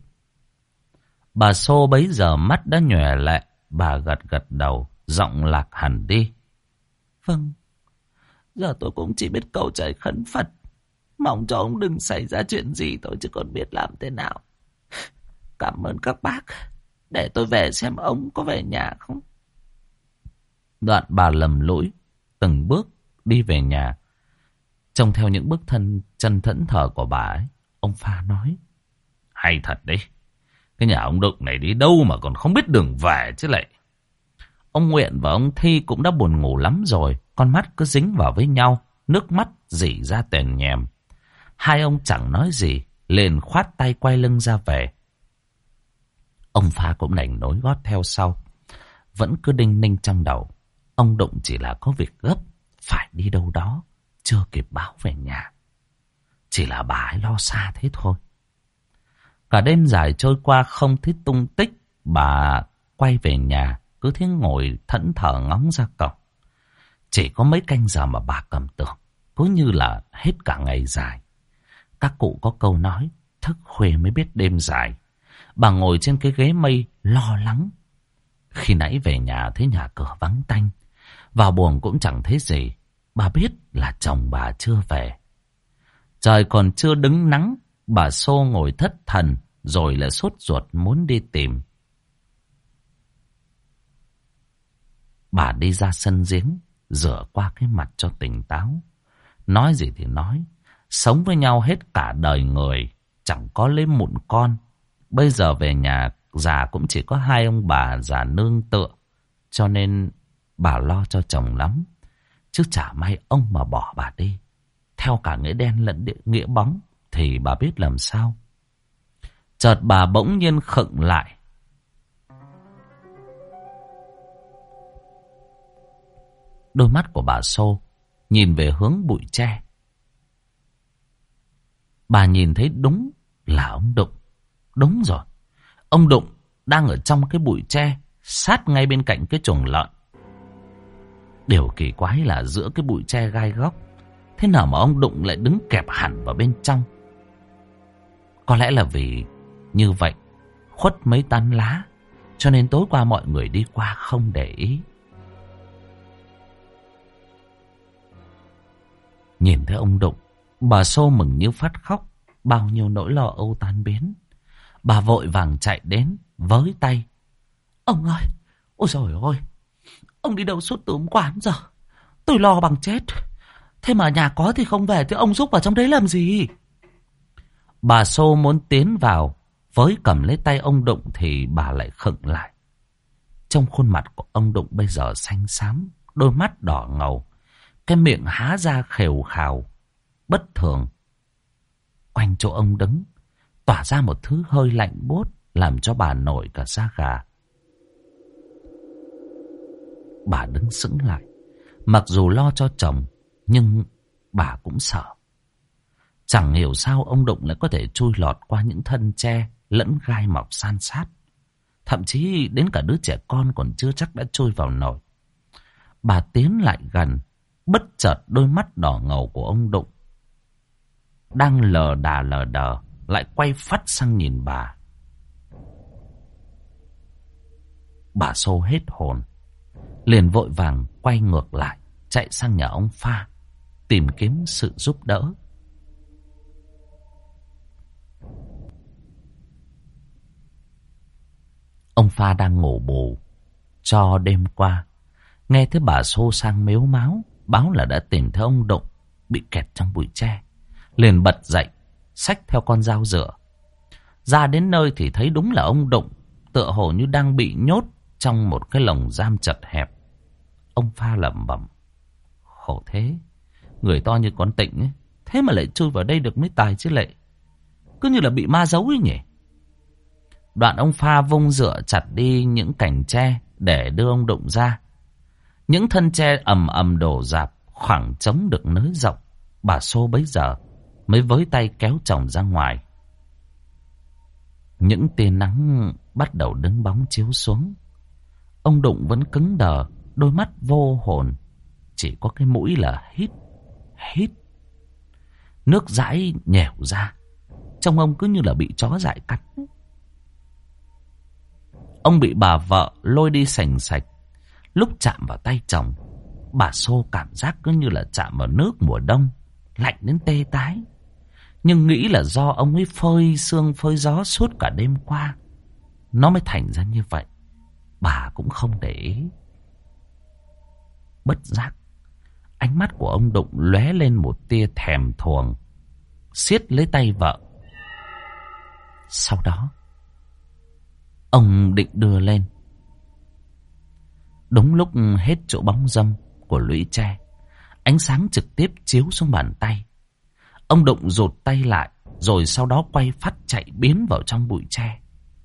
Bà Xô bấy giờ mắt đã nhòe lại. Bà gật gật đầu, giọng lạc hẳn đi. Vâng, giờ tôi cũng chỉ biết cầu trời khấn Phật, mong cho ông đừng xảy ra chuyện gì thôi chứ còn biết làm thế nào. Cảm ơn các bác. Để tôi về xem ông có về nhà không. Đoạn bà lầm lũi từng bước đi về nhà. Trông theo những bước chân thẫn thờ của bà ấy, ông Pha nói. Hay thật đấy. Cái nhà ông Đụng này đi đâu mà còn không biết đường về chứ lại. Ông Nguyện và ông Thi cũng đã buồn ngủ lắm rồi. Con mắt cứ dính vào với nhau, nước mắt rỉ ra tèm nhèm. Hai ông chẳng nói gì, liền khoát tay quay lưng ra về. Ông Pha cũng đành nối gót theo sau. Vẫn cứ đinh ninh trong đầu. Ông Đụng chỉ là có việc gấp, phải đi đâu đó, chưa kịp báo về nhà. Chỉ là bà ấy lo xa thế thôi. Cả đêm dài trôi qua không thấy tung tích. Bà quay về nhà, cứ thế ngồi thẫn thờ ngóng ra cổng. Chỉ có mấy canh giờ mà bà cầm tưởng cứ như là hết cả ngày dài. Các cụ có câu nói, thức khuya mới biết đêm dài. Bà ngồi trên cái ghế mây lo lắng. Khi nãy về nhà thấy nhà cửa vắng tanh, vào buồng cũng chẳng thấy gì. Bà biết là chồng bà chưa về. Trời còn chưa đứng nắng, bà Xô ngồi thất thần, rồi lại sốt ruột muốn đi tìm. Bà đi ra sân giếng, rửa qua cái mặt cho tỉnh táo. Nói gì thì nói, sống với nhau hết cả đời người, chẳng có lấy mụn con. Bây giờ về nhà già cũng chỉ có hai ông bà già nương tựa, cho nên bà lo cho chồng lắm. Chứ chả may ông mà bỏ bà đi, theo cả nghĩa đen lẫn nghĩa bóng, thì bà biết làm sao. Chợt bà bỗng nhiên khựng lại. Đôi mắt của bà Xô nhìn về hướng bụi tre. Bà nhìn thấy đúng là ông Đụng. Đúng rồi, ông Đụng đang ở trong cái bụi tre, sát ngay bên cạnh cái chuồng lợn. Điều kỳ quái là giữa cái bụi tre gai góc, thế nào mà ông Đụng lại đứng kẹp hẳn vào bên trong? Có lẽ là vì như vậy khuất mấy tán lá, cho nên tối qua mọi người đi qua không để ý. Nhìn thấy ông Đụng, bà Xô mừng như phát khóc, bao nhiêu nỗi lo âu tan biến. Bà vội vàng chạy đến, với tay. Ông ơi, ôi trời ơi, ông đi đâu suốt từ hôm qua đến giờ? Tôi lo bằng chết. Thế mà nhà có thì không về, thì ông giúp vào trong đấy làm gì? Bà Xô muốn tiến vào, với cầm lấy tay ông Đụng thì bà lại khựng lại. Trong khuôn mặt của ông Đụng bây giờ xanh xám, đôi mắt đỏ ngầu, cái miệng há ra khều khào, bất thường. Quanh chỗ ông đứng, tỏa ra một thứ hơi lạnh buốt, làm cho bà nổi cả da gà. Bà đứng sững lại, mặc dù lo cho chồng, nhưng bà cũng sợ. Chẳng hiểu sao ông Đụng lại có thể chui lọt qua những thân tre lẫn gai mọc san sát. Thậm chí đến cả đứa trẻ con còn chưa chắc đã chui vào nổi. Bà tiến lại gần, bất chợt đôi mắt đỏ ngầu của ông Đụng đang lờ đờ lại quay phắt sang nhìn bà. Bà Xô hết hồn, liền vội vàng quay ngược lại, chạy sang nhà ông Pha tìm kiếm sự giúp đỡ. Ông Pha đang ngủ bù cho đêm qua, nghe thấy bà Xô sang mếu máo báo là đã tìm thấy ông Đụng bị kẹt trong bụi tre, liền bật dậy, xách theo con dao dựa. Ra đến nơi thì thấy đúng là ông Đụng, tựa hồ như đang bị nhốt trong một cái lồng giam chật hẹp. Ông Pha lẩm bẩm, khổ thế, người to như con Tịnh ấy, thế mà lại chui vào đây được mới tài chứ lệ. Cứ như là bị ma giấu ấy nhỉ. Đoạn ông Pha vung dựa chặt đi những cành tre để đưa ông Đụng ra. Những thân tre ầm ầm đổ rạp, khoảng trống được nới rộng. Bà Xô bấy giờ mới với tay kéo chồng ra ngoài. Những tia nắng bắt đầu đứng bóng chiếu xuống. Ông Đụng vẫn cứng đờ, đôi mắt vô hồn, chỉ có cái mũi là hít, hít. Nước dãi nhèo ra, trông ông cứ như là bị chó dại cắn. Ông bị bà vợ lôi đi sành sạch. Lúc chạm vào tay chồng, bà Xô cảm giác cứ như là chạm vào nước mùa đông, lạnh đến tê tái. Nhưng nghĩ là do ông ấy phơi sương phơi gió suốt cả đêm qua, nó mới thành ra như vậy. Bà cũng không để ý. Bất giác, ánh mắt của ông Đụng lóe lên một tia thèm thuồng, siết lấy tay vợ. Sau đó, ông định đưa lên. Đúng lúc hết chỗ bóng râm của lũy tre, ánh sáng trực tiếp chiếu xuống bàn tay. Ông Đụng rụt tay lại, rồi sau đó quay phắt chạy biến vào trong bụi tre.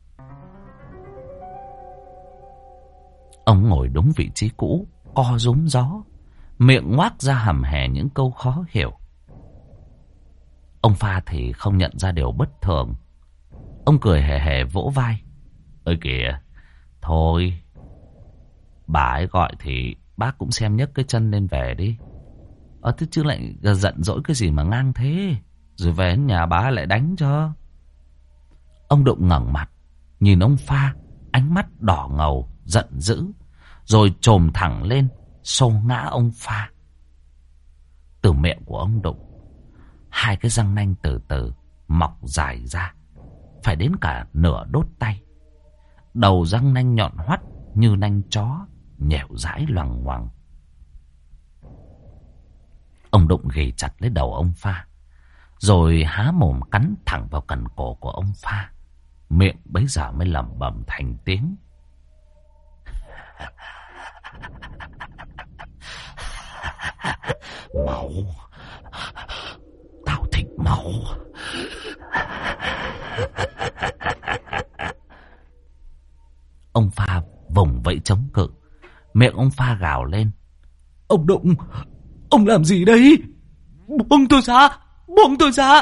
Ông ngồi đúng vị trí cũ, co rúm gió, miệng ngoác ra hầm hè những câu khó hiểu. Ông Pha thì không nhận ra điều bất thường. Ông cười hề hề vỗ vai. Ơi kìa, thôi, bà ấy gọi thì bác cũng xem nhấc cái chân lên về đi. Thế chứ lại giận dỗi cái gì mà ngang thế. Rồi về đến nhà bà lại đánh cho. Ông Đụng ngẩng mặt nhìn ông Pha, ánh mắt đỏ ngầu giận dữ, rồi chồm thẳng lên xô ngã ông Pha. Từ miệng của ông Đụng, hai cái răng nanh từ từ mọc dài ra, phải đến cả nửa đốt tay. Đầu răng nanh nhọn hoắt như nanh chó, nhẻo dãi loằng ngoằng. Ông Đụng ghì chặt lấy đầu ông Pha, rồi há mồm cắn thẳng vào cần cổ của ông Pha. Miệng bấy giờ mới lẩm bẩm thành tiếng. Máu, tao thích máu. Ông Pha vùng vẫy chống cự. Miệng ông Pha gào lên. Ông Đụng, ông làm gì đấy? Buông tôi ra, buông tôi ra.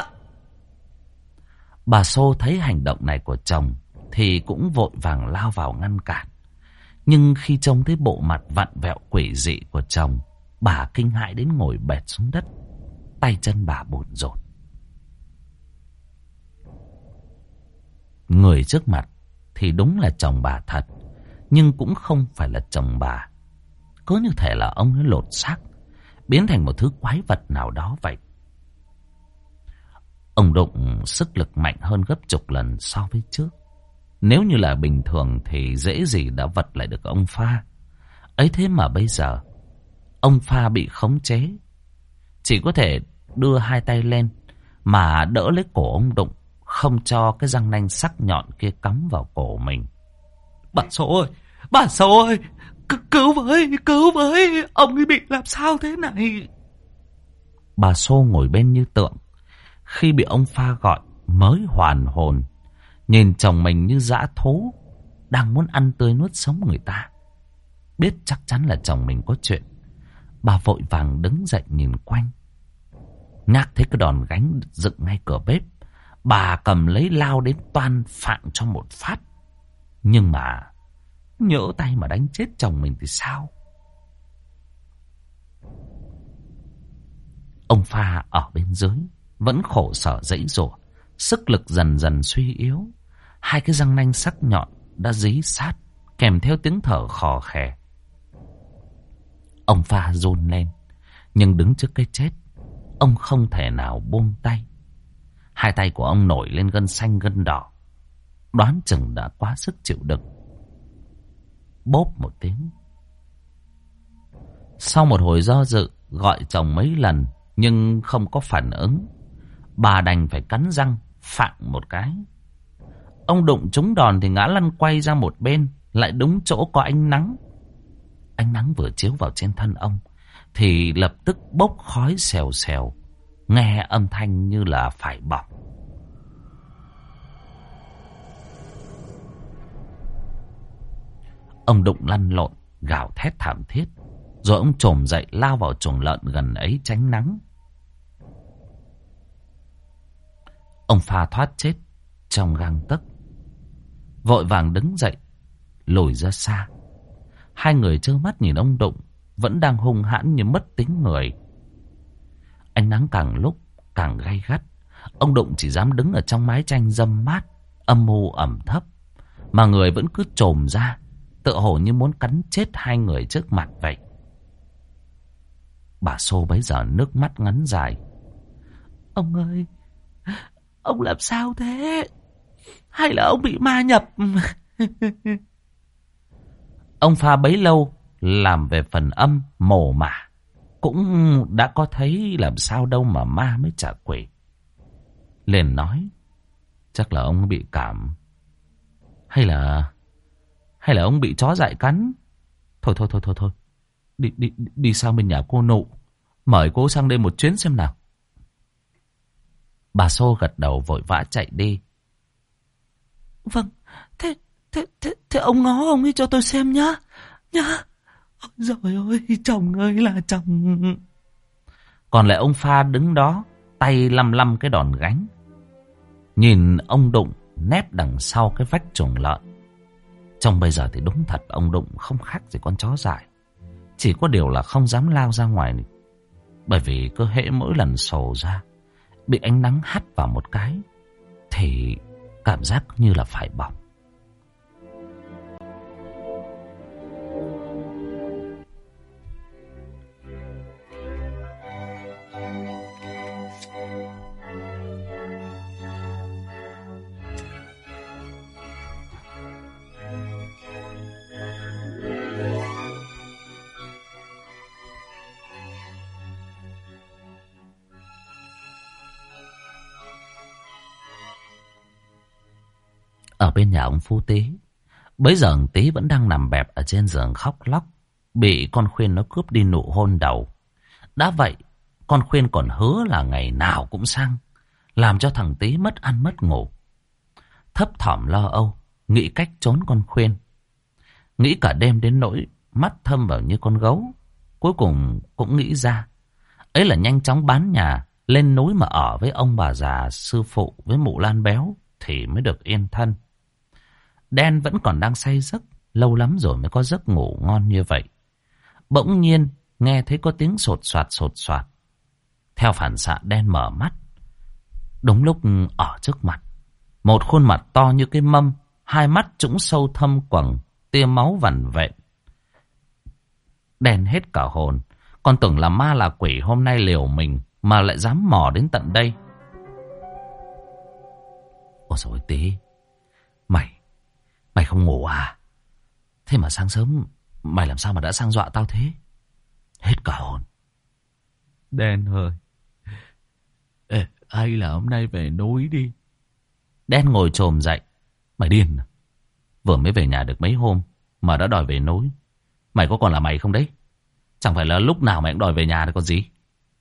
Bà Xô thấy hành động này của chồng thì cũng vội vàng lao vào ngăn cản. Nhưng khi trông thấy bộ mặt vặn vẹo quỷ dị của chồng, bà kinh hãi đến ngồi bệt xuống đất. Tay chân bà bồn rộn. Người trước mặt thì đúng là chồng bà thật, nhưng cũng không phải là chồng bà. Cứ như thể là ông ấy lột xác, biến thành một thứ quái vật nào đó vậy. Ông Đụng sức lực mạnh hơn gấp chục lần so với trước. Nếu như là bình thường thì dễ gì đã vật lại được ông Pha. Ấy thế mà bây giờ ông Pha bị khống chế, chỉ có thể đưa hai tay lên mà đỡ lấy cổ ông Đụng, không cho cái răng nanh sắc nhọn kia cắm vào cổ mình. Bà Số ơi, bà Số ơi, cứu với, ông ấy bị làm sao thế này? Bà Xô ngồi bên như tượng. Khi bị ông Pha gọi mới hoàn hồn, nhìn chồng mình như dã thú, đang muốn ăn tươi nuốt sống người ta. Biết chắc chắn là chồng mình có chuyện, bà vội vàng đứng dậy nhìn quanh. Nhắc thấy cái đòn gánh dựng ngay cửa bếp, bà cầm lấy lao đến toan phạng cho một phát. Nhưng mà nhỡ tay mà đánh chết chồng mình thì sao? Ông Pha ở bên dưới vẫn khổ sở giãy giụa, sức lực dần dần suy yếu. Hai cái răng nanh sắc nhọn đã dí sát, kèm theo tiếng thở khò khè. Ông Pha run lên, nhưng đứng trước cái chết, ông không thể nào buông tay. Hai tay của ông nổi lên gân xanh gân đỏ, đoán chừng đã quá sức chịu đựng. Bốp một tiếng. Sau một hồi do dự, gọi chồng mấy lần nhưng không có phản ứng, bà đành phải cắn răng phạng một cái. Ông Đụng trúng đòn thì ngã lăn quay ra một bên, lại đúng chỗ có ánh nắng. Ánh nắng vừa chiếu vào trên thân ông thì lập tức bốc khói xèo xèo, nghe âm thanh như là phải bỏng. Ông Đụng lăn lộn, gào thét thảm thiết, rồi ông chồm dậy lao vào chuồng lợn gần ấy tránh nắng. Ông Pha thoát chết trong gang tấc, vội vàng đứng dậy lùi ra xa. Hai người trơ mắt nhìn ông Đụng vẫn đang hung hãn như mất tính người. Ánh nắng càng lúc càng gay gắt. Ông Đụng chỉ dám đứng ở trong mái tranh râm mát, âm u ẩm thấp, mà người vẫn cứ chồm ra, tựa hồ như muốn cắn chết hai người trước mặt vậy. Bà Xô bấy giờ nước mắt ngắn dài. Ông ơi, ông làm sao thế? Hay là ông bị ma nhập? Ông Pha bấy lâu làm về phần âm mồ mả, cũng đã có thấy làm sao đâu mà ma mới trả quỷ. Liền nói, chắc là ông bị cảm, hay là ông bị chó dại cắn. Thôi, đi sang bên nhà cô Nụ, mời cô sang đây một chuyến xem nào. Bà Xô gật đầu vội vã chạy đi. Vâng, thế ông ngó ông ấy cho tôi xem nhá. Ôi giời ơi, chồng ơi là chồng. Còn lại ông Pha đứng đó, tay lăm lăm cái đòn gánh, nhìn ông Đụng nép đằng sau cái vách chuồng lợn. Trong bây giờ thì đúng thật ông Đụng không khác gì con chó dại, chỉ có điều là không dám lao ra ngoài Bởi vì cứ hễ mỗi lần sổ ra, bị ánh nắng hắt vào một cái, thì cảm giác như là phải bỏng. Ở bên nhà ông Phú Tý, bấy giờ ông Tý vẫn đang nằm bẹp ở trên giường khóc lóc, bị con Khuyên nó cướp đi nụ hôn đầu. Đã vậy, con Khuyên còn hứa là ngày nào cũng sang, làm cho thằng Tý mất ăn mất ngủ. Thấp thỏm lo âu, nghĩ cách trốn con Khuyên. Nghĩ cả đêm đến nỗi mắt thâm vào như con gấu. Cuối cùng cũng nghĩ ra, ấy là nhanh chóng bán nhà, lên núi mà ở với ông bà già sư phụ với mụ Lan béo thì mới được yên thân. Đen vẫn còn đang say giấc, lâu lắm rồi mới có giấc ngủ ngon như vậy. Bỗng nhiên nghe thấy có tiếng sột soạt. Theo phản xạ Đen mở mắt. Đúng lúc ở trước mặt, một khuôn mặt to như cái mâm, hai mắt trũng sâu thâm quầng, tia máu vằn vện. Đen hết cả hồn, còn tưởng là ma là quỷ hôm nay liều mình mà lại dám mò đến tận đây. Ôi dồi Tí, mày không ngủ à? Thế mà sáng sớm mày làm sao mà đã sang dọa tao thế? Hết cả hồn. Đen ơi, hay là hôm nay về núi đi. Đen ngồi chồm dậy. Mày điên à? Vừa mới về nhà được mấy hôm mà đã đòi về núi. Mày có còn là mày không đấy? Chẳng phải là lúc nào mày cũng đòi về nhà được còn gì?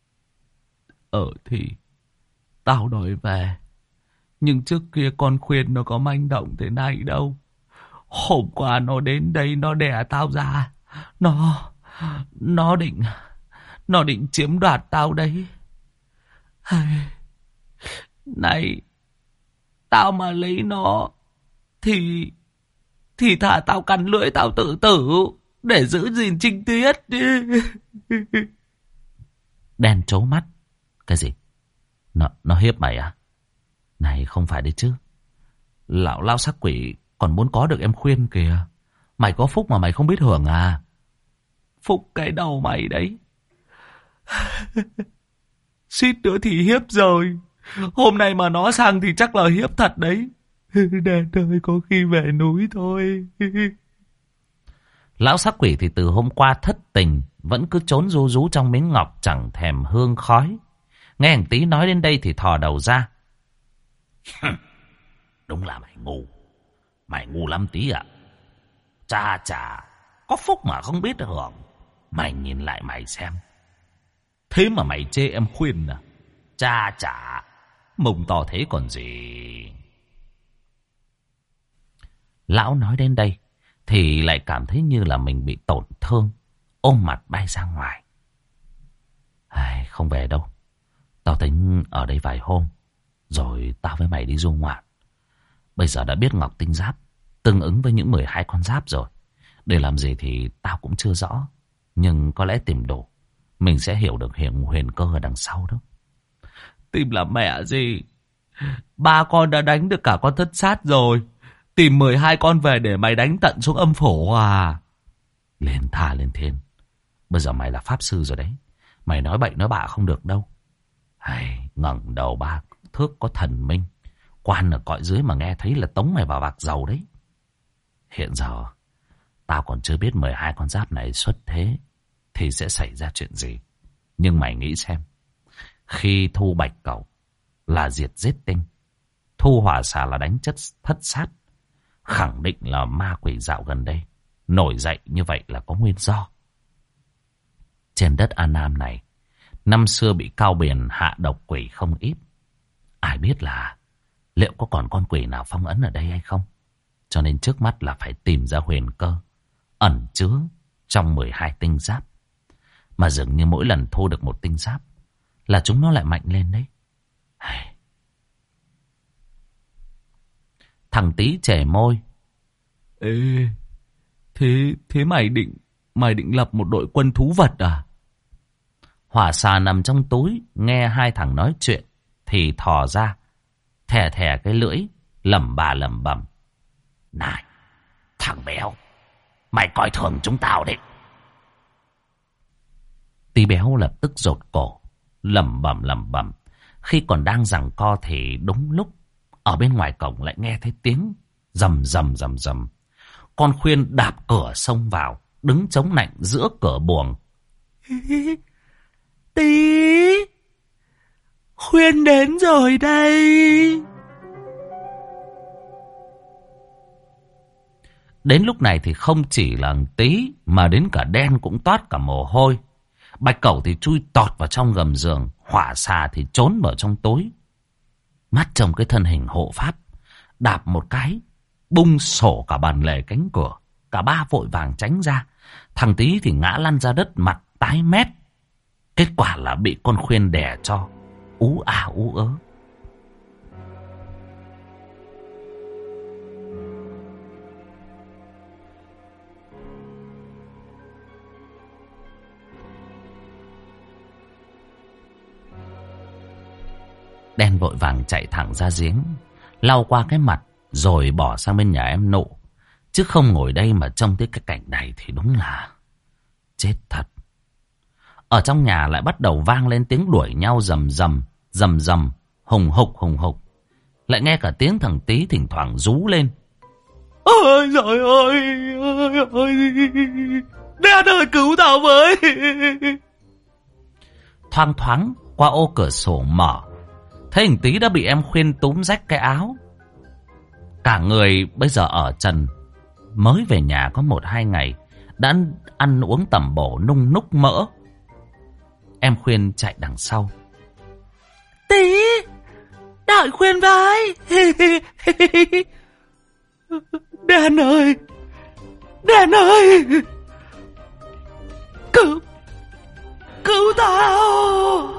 Thì tao đòi về, nhưng trước kia con Khuyên nó có manh động thế này đâu. Hôm qua nó đến đây nó đẻ tao ra. Nó định chiếm đoạt tao đấy. Này, tao mà lấy nó thì thả tao cắn lưỡi tao tự tử để giữ gìn trinh tiết đi. Đen trố mắt. Cái gì? Nó hiếp mày à? Này không phải đấy chứ. Lão lao sắc quỷ còn muốn có được em Khuyên kìa. Mày có phúc mà mày không biết hưởng à? Phúc cái đầu mày đấy. Suýt nữa thì hiếp rồi. Hôm nay mà nó sang thì chắc là hiếp thật đấy. Đen ơi, có khi về núi thôi. Lão sắc quỷ thì từ hôm qua thất tình, vẫn cứ trốn ru rú trong miếng ngọc chẳng thèm hương khói. Nghe thằng Tí nói đến đây thì thò đầu ra. Đúng là mày ngu. Mày ngu lắm Tí ạ. Chà, có phúc mà không biết hưởng. Mày nhìn lại mày xem. Thế mà mày chê em Khuyên à? Chà, mông to thế còn gì. Lão nói đến đây thì lại cảm thấy như là mình bị tổn thương, ôm mặt bay ra ngoài. Không về đâu. Tao tính ở đây vài hôm, rồi tao với mày đi du ngoạn. Bây giờ đã biết ngọc tinh giáp tương ứng với những 12 con giáp rồi. Để làm gì thì tao cũng chưa rõ. Nhưng có lẽ tìm đủ, mình sẽ hiểu được huyền cơ ở đằng sau đó. Tìm là mẹ gì? 3 con đã đánh được cả con thất sát rồi. Tìm 12 con về để mày đánh tận xuống âm phổ à? Lên thà lên thiên. Bây giờ mày là pháp sư rồi đấy. Mày nói bậy nói bạ không được đâu. Ngẩng đầu 3 thước có thần minh. Quan ở cõi dưới mà nghe thấy là tống mày vào bạc dầu đấy. Hiện giờ tao còn chưa biết 12 con giáp này xuất thế thì sẽ xảy ra chuyện gì. Nhưng mày nghĩ xem. Khi thu bạch cẩu là diệt giết tinh, thu hỏa xà là đánh chất thất sát. Khẳng định là ma quỷ dạo gần đây nổi dậy như vậy là có nguyên do. Trên đất An Nam này, năm xưa bị Cao Biển hạ độc quỷ không ít. Ai biết là liệu có còn con quỷ nào phong ấn ở đây hay không? Cho nên trước mắt là phải tìm ra huyền cơ ẩn chứa trong 12 tinh giáp. Mà dường như mỗi lần thu được một tinh giáp là chúng nó lại mạnh lên đấy. Thằng Tí chẻ môi. Ê, thế mày định lập một đội quân thú vật à? Hỏa xà nằm trong túi, nghe hai thằng nói chuyện, thì thò ra, thè thè cái lưỡi, lẩm bẩm. Này, thằng béo, mày coi thường chúng tao đấy. Tí béo lập tức rụt cổ, lẩm bẩm. Khi còn đang giằng co thì đúng lúc, ở bên ngoài cổng lại nghe thấy tiếng rầm. Con Khuyên đạp cửa xông vào, đứng chống nạnh giữa cửa buồng. Tí, Khuyên đến rồi đây. Đến lúc này thì không chỉ là Tí mà đến cả Đen cũng toát cả mồ hôi. Bạch Cẩu thì chui tọt vào trong gầm giường, Hỏa xà thì trốn vào trong tối. Mắt trông cái thân hình hộ pháp đạp một cái, bung sổ cả bàn lề cánh cửa. Cả ba vội vàng tránh ra. Thằng Tí thì ngã lăn ra đất, mặt tái mét. Kết quả là bị con Khuyên đè cho ú ớ. Đen vội vàng chạy thẳng ra giếng, lau qua cái mặt rồi bỏ sang bên nhà em Nụ. Chứ không ngồi đây mà trông thấy cái cảnh này thì đúng là chết thật. Ở trong nhà lại bắt đầu vang lên tiếng đuổi nhau rầm, hùng hục. Lại nghe cả tiếng thằng Tí thỉnh thoảng rú lên. Ôi trời ơi, Đen ơi cứu tao với. Thoang thoáng qua ô cửa sổ mở, thấy thằng Tí đã bị em Khuyên túm rách cái áo. Cả người bây giờ ở trần, mới về nhà có 1-2 ngày, đã ăn uống tẩm bổ nung núc mỡ. Em Khuyên chạy đằng sau. Tí, đợi Khuyên với. Đen ơi, cứu tao.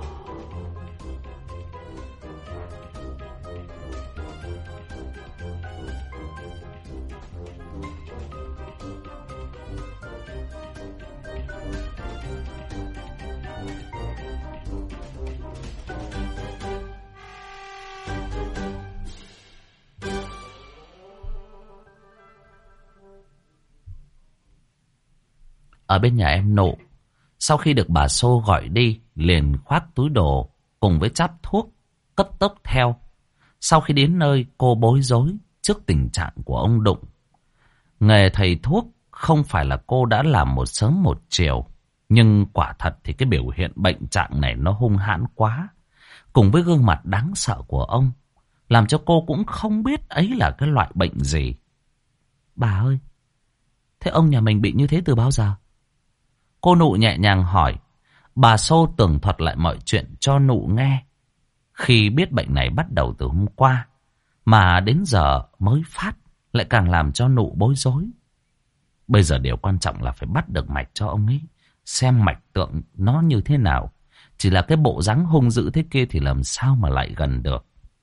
Ở bên nhà em Nụ, sau khi được bà Xô gọi đi, liền khoác túi đồ cùng với cháp thuốc, cấp tốc theo. Sau khi đến nơi, cô bối rối trước tình trạng của ông Đụng. Nghề thầy thuốc không phải là cô đã làm một sớm một chiều, nhưng quả thật thì cái biểu hiện bệnh trạng này nó hung hãn quá, cùng với gương mặt đáng sợ của ông, làm cho cô cũng không biết ấy là cái loại bệnh gì. Bà ơi, thế ông nhà mình bị như thế từ bao giờ? Cô Nụ nhẹ nhàng hỏi. Bà Xô tường thuật lại mọi chuyện cho Nụ nghe. Khi biết bệnh này bắt đầu từ hôm qua, mà đến giờ mới phát, lại càng làm cho Nụ bối rối. Bây giờ điều quan trọng là phải bắt được mạch cho ông ấy, xem mạch tượng nó như thế nào. Chỉ là cái bộ dáng hung dữ thế kia thì làm sao mà lại gần được.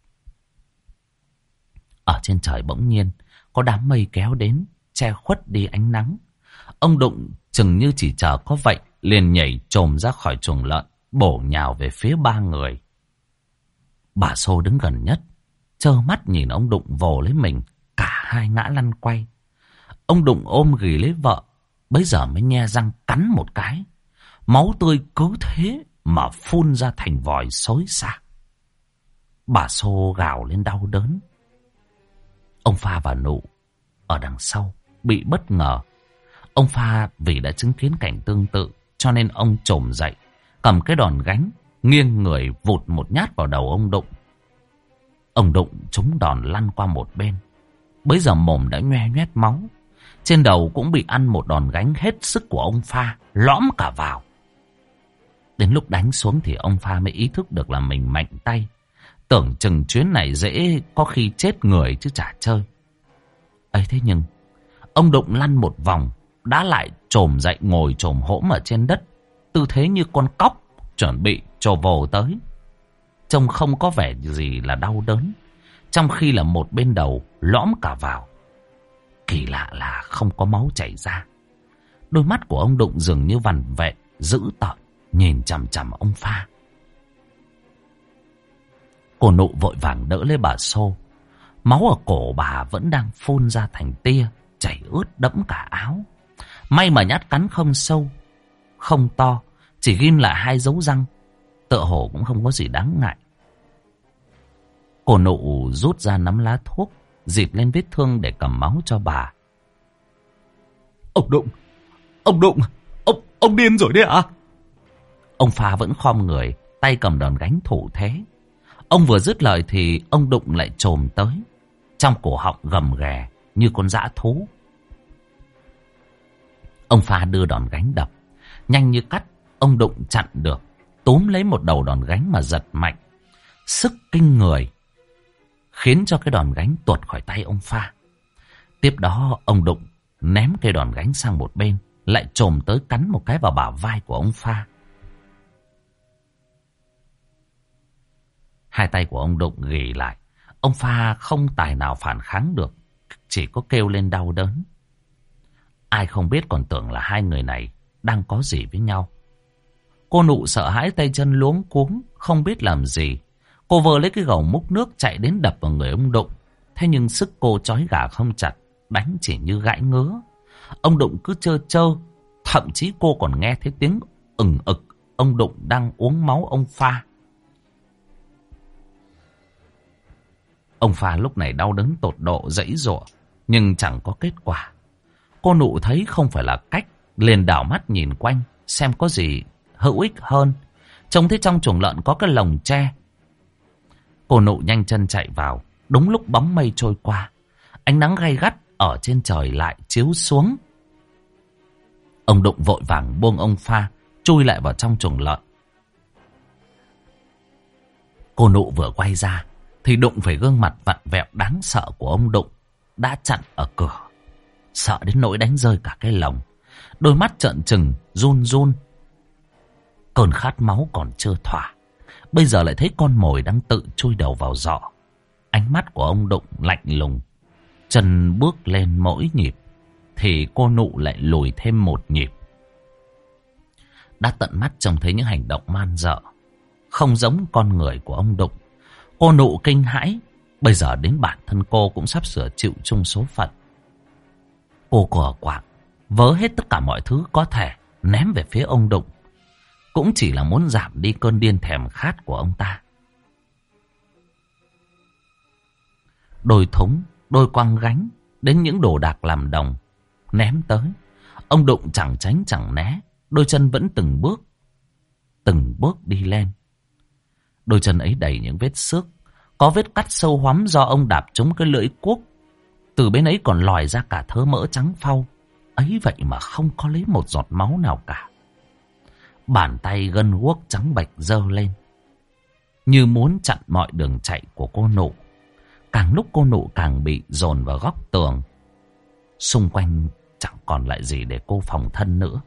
Ở trên trời bỗng nhiên có đám mây kéo đến, che khuất đi ánh nắng. Ông Đụng chừng như chỉ chờ có vậy, liền nhảy chồm ra khỏi chuồng lợn, bổ nhào về phía ba người. Bà Xô đứng gần nhất, trơ mắt nhìn ông Đụng vồ lấy mình, cả hai ngã lăn quay. Ông Đụng ôm ghì lấy vợ, bấy giờ mới nhe răng cắn một cái. Máu tươi cứ thế mà phun ra thành vòi xối xả. Bà Xô gào lên đau đớn. Ông Pha và Nụ ở đằng sau bị bất ngờ. Ông Pha vì đã chứng kiến cảnh tương tự, cho nên ông chồm dậy, cầm cái đòn gánh, nghiêng người vụt một nhát vào đầu ông Đụng. Ông Đụng trúng đòn lăn qua một bên. Bấy giờ mồm đã nhoe nhoét máu. Trên đầu cũng bị ăn một đòn gánh hết sức của ông Pha, lõm cả vào. Đến lúc đánh xuống thì ông Pha mới ý thức được là mình mạnh tay. Tưởng chừng chuyến này dễ có khi chết người chứ chả chơi. Ấy thế nhưng, ông Đụng lăn một vòng, đã lại chồm dậy ngồi chồm hỗm ở trên đất, tư thế như con cóc chuẩn bị cho vồ tới. Trông không có vẻ gì là đau đớn, trong khi là một bên đầu lõm cả vào. Kỳ lạ là không có máu chảy ra. Đôi mắt của ông Đụng dường như vằn vện, dữ tợn, nhìn chằm chằm ông Pha. Cô Nụ vội vàng đỡ lấy bà Xô. Máu ở cổ bà vẫn đang phun ra thành tia, chảy ướt đẫm cả áo. May mà nhát cắn không sâu, không to, chỉ ghim lại 2 dấu răng, tựa hồ cũng không có gì đáng ngại. Cô Nụ rút ra nắm lá thuốc, dịt lên vết thương để cầm máu cho bà. Ông Đụng, ông điên rồi đấy ạ? Ông Pha vẫn khom người, tay cầm đòn gánh thủ thế. Ông vừa dứt lời thì ông Đụng lại chồm tới, trong cổ họng gầm ghè như con dã thú. Ông Pha đưa đòn gánh đập, nhanh như cắt, ông Đụng chặn được, túm lấy một đầu đòn gánh mà giật mạnh, sức kinh người, khiến cho cái đòn gánh tuột khỏi tay ông Pha. Tiếp đó ông Đụng ném cây đòn gánh sang một bên, lại chồm tới cắn một cái vào bả vai của ông Pha. 2 tay của ông Đụng ghì lại, ông Pha không tài nào phản kháng được, chỉ có kêu lên đau đớn. Ai không biết còn tưởng là 2 người này đang có gì với nhau. Cô Nụ sợ hãi, tay chân luống cuống, không biết làm gì. Cô vơ lấy cái gầu múc nước chạy đến đập vào người ông Đụng. Thế nhưng sức cô trói gà không chặt, đánh chỉ như gãi ngứa. Ông Đụng cứ trơ trơ, thậm chí cô còn nghe thấy tiếng ừng ực. Ông Đụng đang uống máu ông Pha. Ông Pha lúc này đau đớn tột độ, giãy giụa nhưng chẳng có kết quả. Cô Nụ thấy không phải là cách, liền đảo mắt nhìn quanh xem có gì hữu ích hơn. Trông thấy trong chuồng lợn có cái lồng tre. Cô Nụ nhanh chân chạy vào. Đúng lúc bóng mây trôi qua, ánh nắng gay gắt ở trên trời lại chiếu xuống. Ông Đụng vội vàng buông ông Pha, chui lại vào trong chuồng lợn. Cô Nụ vừa quay ra thì đụng phải gương mặt vặn vẹo đáng sợ của ông Đụng đã chặn ở cửa, sợ đến nỗi đánh rơi cả cái lồng. Đôi mắt trợn trừng, run run. Cơn khát máu còn chưa thỏa, bây giờ lại thấy con mồi đang tự chui đầu vào giỏ. Ánh mắt của ông Đụng lạnh lùng. Chân bước lên mỗi nhịp thì cô Nụ lại lùi thêm một nhịp. Đã tận mắt trông thấy những hành động man dợ, không giống con người của ông Đụng. Cô Nụ kinh hãi. Bây giờ đến bản thân cô cũng sắp sửa chịu chung số phận. Cô cò quạng vớ hết tất cả mọi thứ có thể ném về phía ông Đụng, cũng chỉ là muốn giảm đi cơn điên thèm khát của ông ta. Đôi thúng, đôi quăng gánh, đến những đồ đạc làm đồng ném tới. Ông Đụng chẳng tránh chẳng né, đôi chân vẫn từng bước đi lên. Đôi chân ấy đầy những vết xước, có vết cắt sâu hoắm do ông đạp trúng cái lưỡi cuốc. Từ bên ấy còn lòi ra cả thớ mỡ trắng phau. Ấy vậy mà không có lấy một giọt máu nào cả. Bàn tay gân guốc trắng bệch giơ lên, như muốn chặn mọi đường chạy của cô Nụ. Càng lúc cô Nụ càng bị dồn vào góc tường. Xung quanh chẳng còn lại gì để cô phòng thân nữa.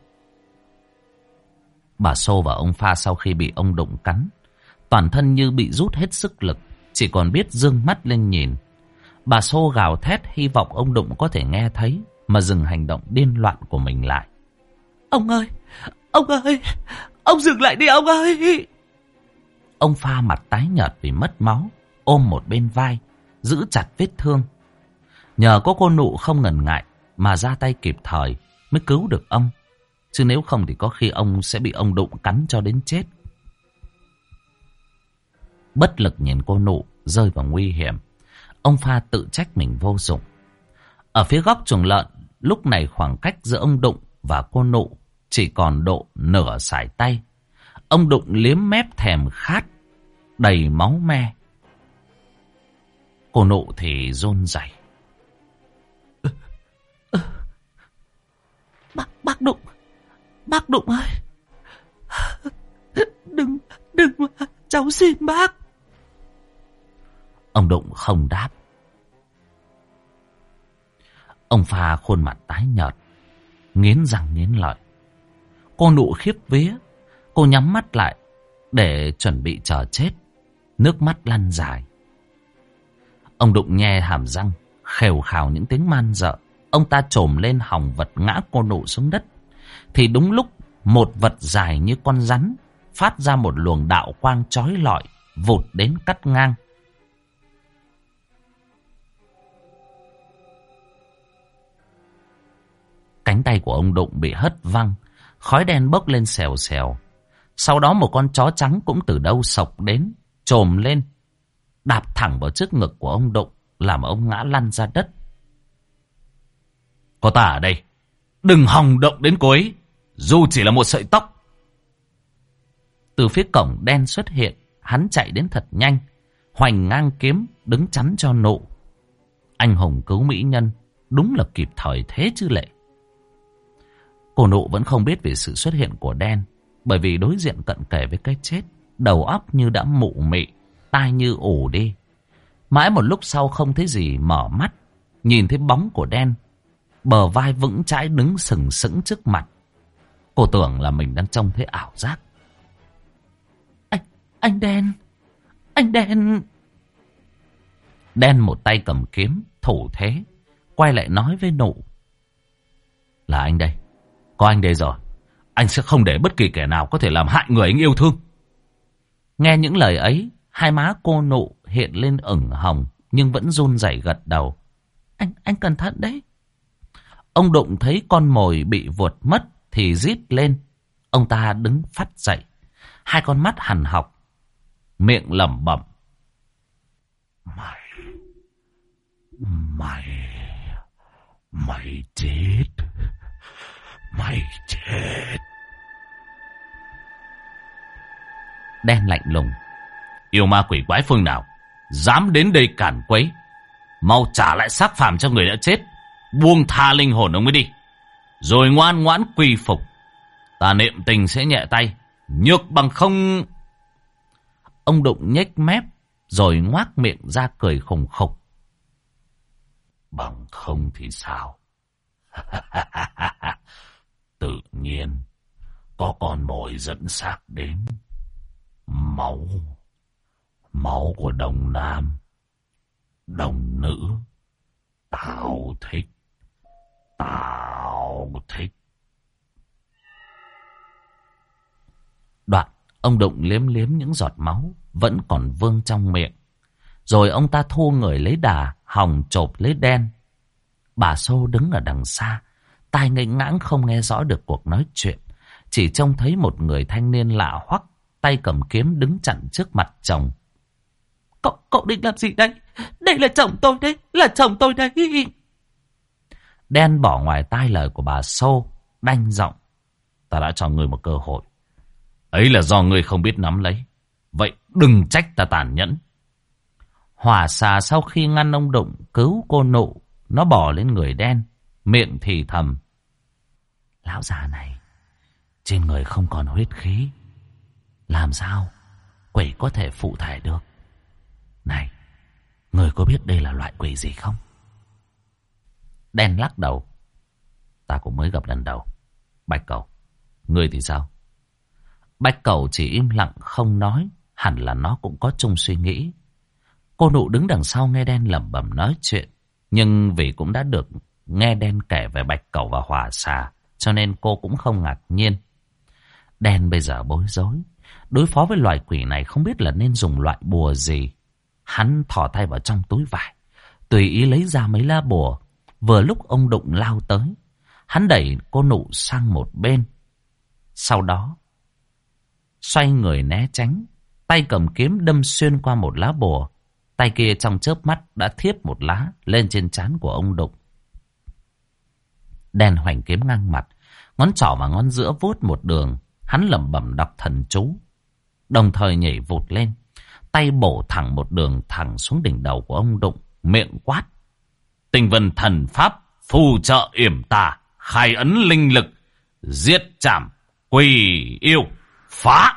Bà Xô và ông Pha sau khi bị ông Đụng cắn, toàn thân như bị rút hết sức lực, chỉ còn biết dương mắt lên nhìn. Bà Xô gào thét hy vọng ông Đụng có thể nghe thấy mà dừng hành động điên loạn của mình lại. Ông ơi, ông dừng lại đi ông ơi. Ông Pha mặt tái nhợt vì mất máu, ôm một bên vai, giữ chặt vết thương. Nhờ có cô Nụ không ngần ngại mà ra tay kịp thời mới cứu được ông. Chứ nếu không thì có khi ông sẽ bị ông Đụng cắn cho đến chết. Bất lực nhìn cô Nụ rơi vào nguy hiểm, ông Pha tự trách mình vô dụng. Ở phía góc chuồng lợn, lúc này khoảng cách giữa ông Đụng và cô Nụ chỉ còn độ nửa sải tay. Ông Đụng liếm mép thèm khát, đầy máu me. Cô Nụ thì run rẩy. Bác Đụng ơi, đừng mà, cháu xin bác. Ông Đụng không đáp. Ông Pha khuôn mặt tái nhợt, nghiến răng nghiến lợi. Cô Nụ khiếp vía, cô nhắm mắt lại để chuẩn bị chờ chết, nước mắt lăn dài. Ông Đụng nhe hàm răng, khều khào những tiếng man dợ. Ông ta trồm lên hòng vật ngã cô Nụ xuống đất. Thì đúng lúc một vật dài như con rắn phát ra một luồng đạo quang chói lọi, vụt đến cắt ngang. Cánh tay của ông Đụng bị hất văng, khói đen bốc lên xèo xèo. Sau đó một con chó trắng cũng từ đâu sộc đến, chồm lên, đạp thẳng vào trước ngực của ông Đụng, làm ông ngã lăn ra đất. Có ta ở đây, đừng hòng động đến cô ấy, dù chỉ là một sợi tóc. Từ phía cổng đen xuất hiện, hắn chạy đến thật nhanh, hoành ngang kiếm đứng chắn cho Nụ. Anh hùng cứu mỹ nhân, đúng là kịp thời thế chứ lệ. Cô Nụ vẫn không biết về sự xuất hiện của đen, bởi vì đối diện cận kề với cái chết, đầu óc như đã mụ mị, tai như ù đi. Mãi một lúc sau không thấy gì, mở mắt, nhìn thấy bóng của đen, bờ vai vững chãi đứng sừng sững trước mặt. Cô tưởng là mình đang trông thấy ảo giác. Anh Đen, anh Đen. Đen một tay cầm kiếm, thủ thế, quay lại nói với Nụ. Là anh đây, có anh đây rồi, anh sẽ không để bất kỳ kẻ nào có thể làm hại người anh yêu thương. Nghe những lời ấy, hai má cô Nụ hiện lên ửng hồng, nhưng vẫn run rẩy gật đầu. Anh cẩn thận đấy. Ông Đụng thấy con mồi bị vuột mất thì rít lên. Ông ta đứng phắt dậy, hai con mắt hằn học, miệng lẩm bẩm. Mày chết. Mày chết. Đen lạnh lùng. Yêu ma quỷ quái phương nào dám đến đây cản quấy, mau trả lại xác phàm cho người đã chết, buông tha linh hồn ông ấy đi, rồi ngoan ngoãn quy phục. Ta niệm tình sẽ nhẹ tay, nhược bằng không. Ông Đụng nhếch mép rồi ngoác miệng ra cười khùng khục. Bằng không thì sao? Tự nhiên có con mồi dẫn xác đến. Máu của đồng nam, đồng nữ. Tao thích. Đoạn ông Đụng liếm liếm những giọt máu vẫn còn vương trong miệng, rồi ông ta thu người lấy đà, hòng chộp lấy Đen. Bà Xô đứng ở đằng xa, tai nghênh ngãng không nghe rõ được cuộc nói chuyện, chỉ trông thấy một người thanh niên lạ hoắc, tay cầm kiếm đứng chặn trước mặt chồng. Cậu định làm gì đây? Đây là chồng tôi đấy, là chồng tôi đấy. Đen bỏ ngoài tai lời của bà Xô, đanh giọng. Ta đã cho ngươi một cơ hội, ấy là do ngươi không biết nắm lấy, vậy đừng trách ta tàn nhẫn. Hỏa xà sau khi ngăn ông Đụng cứu cô Nụ, nó bỏ lên người Đen, miệng thì thầm. Lão già này, trên người không còn huyết khí, làm sao quỷ có thể phụ thể được? Này, người có biết đây là loại quỷ gì không? Đen lắc đầu. Ta cũng mới gặp lần đầu. Bạch Cẩu, ngươi thì sao? Bạch Cẩu chỉ im lặng không nói, hẳn là nó cũng có chung suy nghĩ. Cô Nụ đứng đằng sau nghe Đen lẩm bẩm nói chuyện, nhưng vì cũng đã được nghe Đen kể về Bạch Cẩu và Hỏa xà, cho nên cô cũng không ngạc nhiên. Đen bây giờ bối rối, đối phó với loài quỷ này không biết là nên dùng loại bùa gì. Hắn thò tay vào trong túi vải, tùy ý lấy ra mấy lá bùa. Vừa lúc ông Đụng lao tới, hắn đẩy cô Nụ sang một bên, sau đó xoay người né tránh, tay cầm kiếm đâm xuyên qua một lá bùa. Tay kia trong chớp mắt đã thiếp một lá lên trên trán của ông Đụng. Đen hoành kiếm ngang mặt, ngón trỏ và ngón giữa vuốt một đường. Hắn lẩm bẩm đọc thần chú, đồng thời nhảy vụt lên, tay bổ thẳng một đường thẳng xuống đỉnh đầu của ông Đụng, miệng quát. Tinh vân thần pháp, phù trợ yểm tà, khai ấn linh lực, giết chảm, quỷ yêu, phá.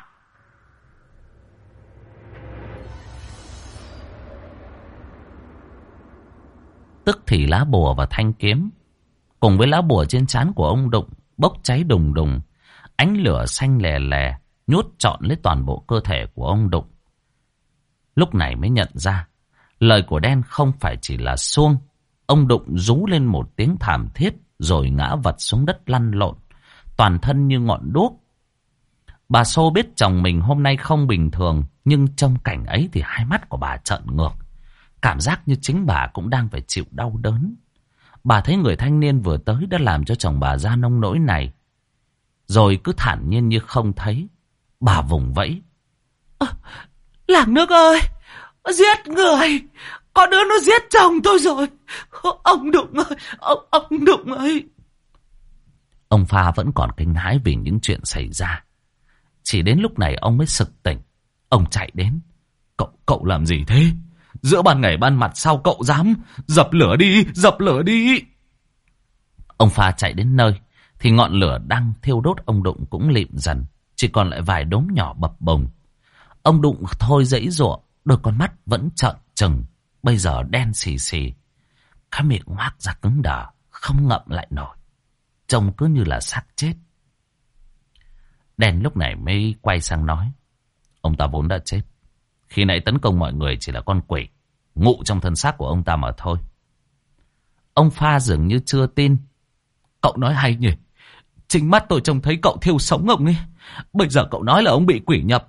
Tức thì lá bùa và thanh kiếm cùng với lá bùa trên trán của ông Đụng bốc cháy đùng đùng, ánh lửa xanh lè lè nhốt trọn lấy toàn bộ cơ thể của ông Đụng. Lúc này mới nhận ra lời của Đen không phải chỉ là suông. Ông Đụng rú lên một tiếng thảm thiết rồi ngã vật xuống đất lăn lộn, toàn thân như ngọn đuốc. Bà Xô biết chồng mình hôm nay không bình thường, nhưng trong cảnh ấy thì hai mắt của bà trợn ngược. Cảm giác như chính bà cũng đang phải chịu đau đớn. Bà thấy người thanh niên vừa tới đã làm cho chồng bà ra nông nỗi này, rồi cứ thản nhiên như không thấy. Bà vùng vẫy. Làng nước ơi! Giết người! Có đứa nó giết chồng tôi rồi! Ông Đụng ơi! Ông Đụng ơi! Ông Pha vẫn còn kinh hãi vì những chuyện xảy ra. Chỉ đến lúc này ông mới sực tỉnh. Ông chạy đến. Cậu làm gì thế? Giữa ban ngày ban mặt sao cậu dám? Dập lửa đi! Dập lửa đi! Ông Pha chạy đến nơi thì ngọn lửa đang thiêu đốt ông Đụng cũng lịm dần. Chỉ còn lại vài đốm nhỏ bập bùng. Ông Đụng thôi giãy giụa, đôi con mắt vẫn trợn trừng, bây giờ đen xì xì. Cái miệng ngoác ra cứng đờ, không ngậm lại nổi, trông cứ như là xác chết. Đen lúc này mới quay sang nói: ông ta vốn đã chết. Khi nãy tấn công mọi người chỉ là con quỷ ngụ trong thân xác của ông ta mà thôi. Ông Pha dường như chưa tin. Cậu nói hay nhỉ? Chính mắt tôi trông thấy cậu thiêu sống ông ấy. Bây giờ cậu nói là ông bị quỷ nhập.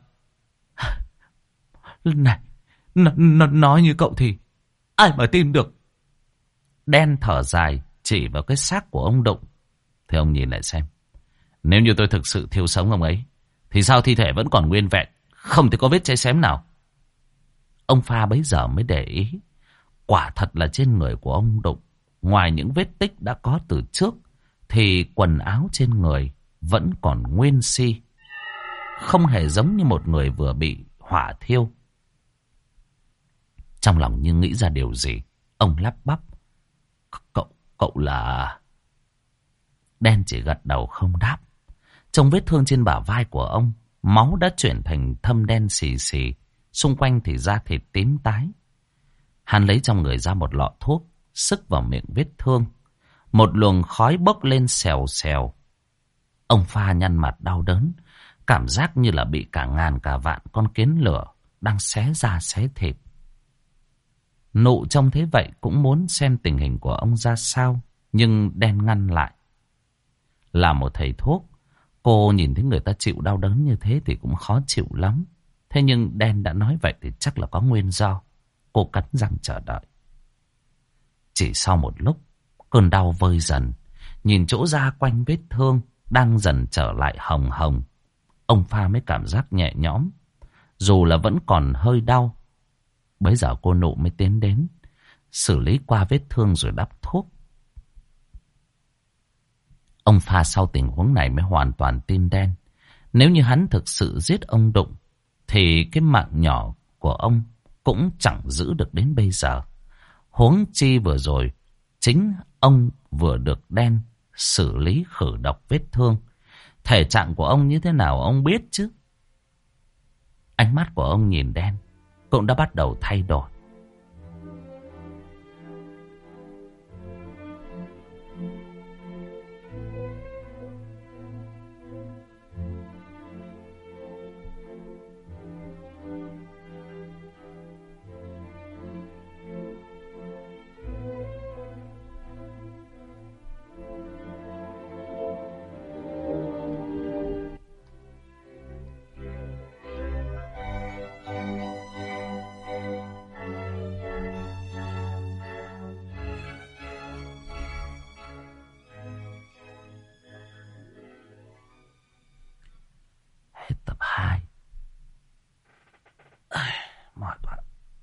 Này, nói như cậu thì ai mà tin được. Đen thở dài chỉ vào cái xác của ông Đụng. Thì ông nhìn lại xem, nếu như tôi thực sự thiêu sống ông ấy thì sao thi thể vẫn còn nguyên vẹn, không thể có vết cháy xém nào. Ông Pha bấy giờ mới để ý, quả thật là trên người của ông Đụng, ngoài những vết tích đã có từ trước, thì quần áo trên người vẫn còn nguyên si, không hề giống như một người vừa bị hỏa thiêu. Trong lòng như nghĩ ra điều gì, ông lắp bắp: Cậu là... Đen chỉ gật đầu không đáp. Trong vết thương trên bả vai của ông, máu đã chuyển thành thâm đen xì xì, xung quanh thì da thịt tím tái. Hắn lấy trong người ra một lọ thuốc, sức vào miệng vết thương. Một luồng khói bốc lên xèo xèo. Ông Pha nhăn mặt đau đớn, cảm giác như là bị cả ngàn cả vạn con kiến lửa đang xé da xé thịt. Nụ trông thế vậy cũng muốn xem tình hình của ông ra sao, nhưng Đen ngăn lại. Là một thầy thuốc, cô nhìn thấy người ta chịu đau đớn như thế thì cũng khó chịu lắm. Thế nhưng Đen đã nói vậy thì chắc là có nguyên do. Cô cắn răng chờ đợi. Chỉ sau một lúc, cơn đau vơi dần. Nhìn chỗ da quanh vết thương đang dần trở lại hồng hồng, ông Pha mới cảm giác nhẹ nhõm, dù là vẫn còn hơi đau. Bấy giờ cô Nụ mới tiến đến, xử lý qua vết thương rồi đắp thuốc. Ông Pha sau tình huống này mới hoàn toàn tin Đen. Nếu như hắn thực sự giết ông Đụng thì cái mạng nhỏ của ông cũng chẳng giữ được đến bây giờ. Huống chi vừa rồi chính ông vừa được Đen xử lý khử độc vết thương. Thể trạng của ông như thế nào ông biết chứ. Ánh mắt của ông nhìn Đen cũng đã bắt đầu thay đổi. Hết tập 2. Mỏi quá.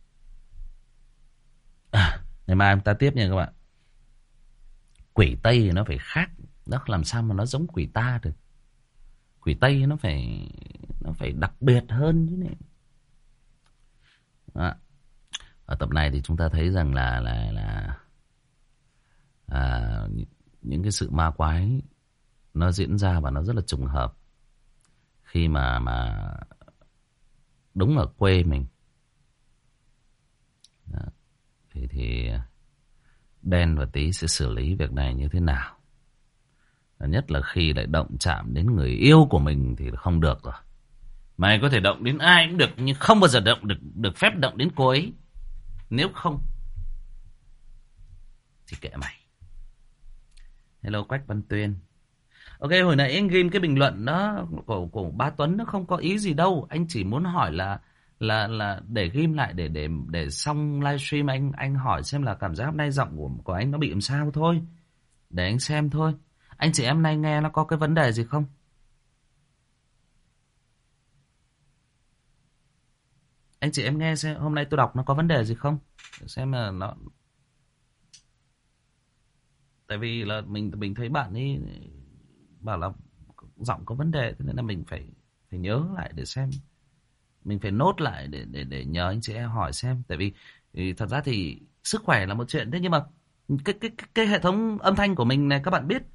Ngày mai em ta tiếp nha các bạn. Quỷ Tây thì nó phải khác. Nó làm sao mà nó giống quỷ ta được. Quỷ Tây nó phải đặc biệt hơn chứ này. Đó. Ở tập này thì chúng ta thấy rằng là những cái sự ma quái nó diễn ra và nó rất là trùng hợp. Khi mà đúng ở quê mình. Đó. Thì Đen và Tí sẽ xử lý việc này như thế nào. Và nhất là khi lại động chạm đến người yêu của mình thì không được rồi. Mày có thể động đến ai cũng được, nhưng không bao giờ được phép động đến cô ấy. Nếu không thì kệ mày. Hello Quách Văn Tuyên. Ok, hồi nãy anh ghim cái bình luận đó của bá Tuấn nó không có ý gì đâu. Anh chỉ muốn hỏi là để ghim lại để xong livestream anh hỏi xem là cảm giác hôm nay giọng của anh nó bị làm sao thôi. Để anh xem thôi. Anh chị em nay nghe nó có cái vấn đề gì không? Anh chị em nghe xem hôm nay tôi đọc nó có vấn đề gì không? Để xem là nó, tại vì là mình thấy bạn ấy bảo là giọng có vấn đề, thế nên là mình phải nhớ lại để xem, mình phải nốt lại để nhờ anh chị em hỏi xem. Tại vì thì thật ra thì sức khỏe là một chuyện, thế nhưng mà cái hệ thống âm thanh của mình này các bạn biết,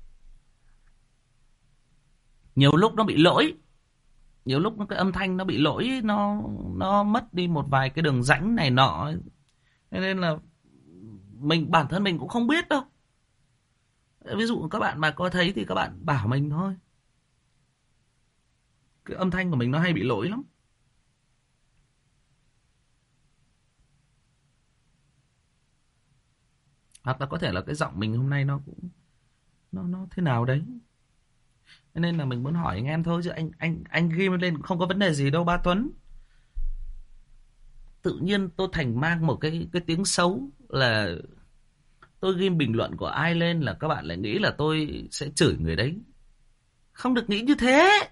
nhiều lúc nó bị lỗi, nhiều lúc cái âm thanh nó bị lỗi, nó mất đi một vài cái đường rãnh này nọ, thế nên là bản thân mình cũng không biết đâu. Ví dụ các bạn mà có thấy thì các bạn bảo mình thôi, cái âm thanh của mình nó hay bị lỗi lắm. Hoặc là có thể là cái giọng mình hôm nay nó cũng nó thế nào đấy. Cho nên là mình muốn hỏi anh em thôi, chứ anh ghi lên cũng không có vấn đề gì đâu ba Tuấn. Tự nhiên tôi thành mang một cái tiếng xấu là tôi ghi bình luận của ai lên là các bạn lại nghĩ là tôi sẽ chửi người đấy. Không được nghĩ như thế.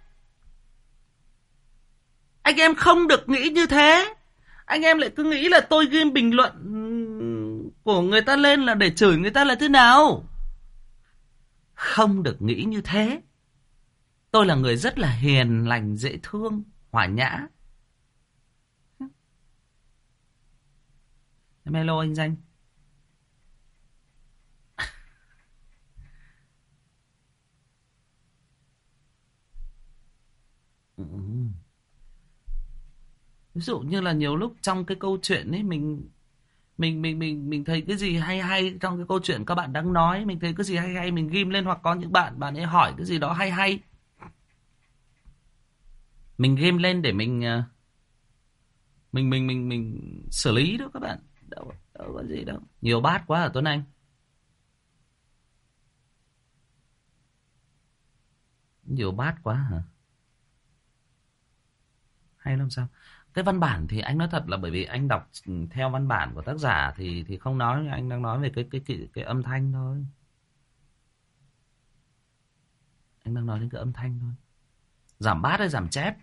Anh em không được nghĩ như thế. Anh em lại cứ nghĩ là tôi ghi bình luận của người ta lên là để chửi người ta là thế nào. Không được nghĩ như thế. Tôi là người rất là hiền lành, dễ thương, hòa nhã. Em hello anh Danh. Ví dụ như là nhiều lúc trong cái câu chuyện ấy mình thấy cái gì hay hay trong cái câu chuyện các bạn đang nói, mình thấy cái gì hay hay mình ghim lên, hoặc có những bạn ấy hỏi cái gì đó hay hay, mình ghim lên để mình xử lý đó các bạn. Đâu có gì đâu. Nhiều bát quá hả Tuấn Anh? Nhiều bát quá hả? Hay lắm sao? Cái văn bản thì anh nói thật là bởi vì anh đọc theo văn bản của tác giả thì không nói, anh đang nói về cái âm thanh thôi. Anh đang nói đến cái âm thanh thôi. Giảm bát hay giảm chép?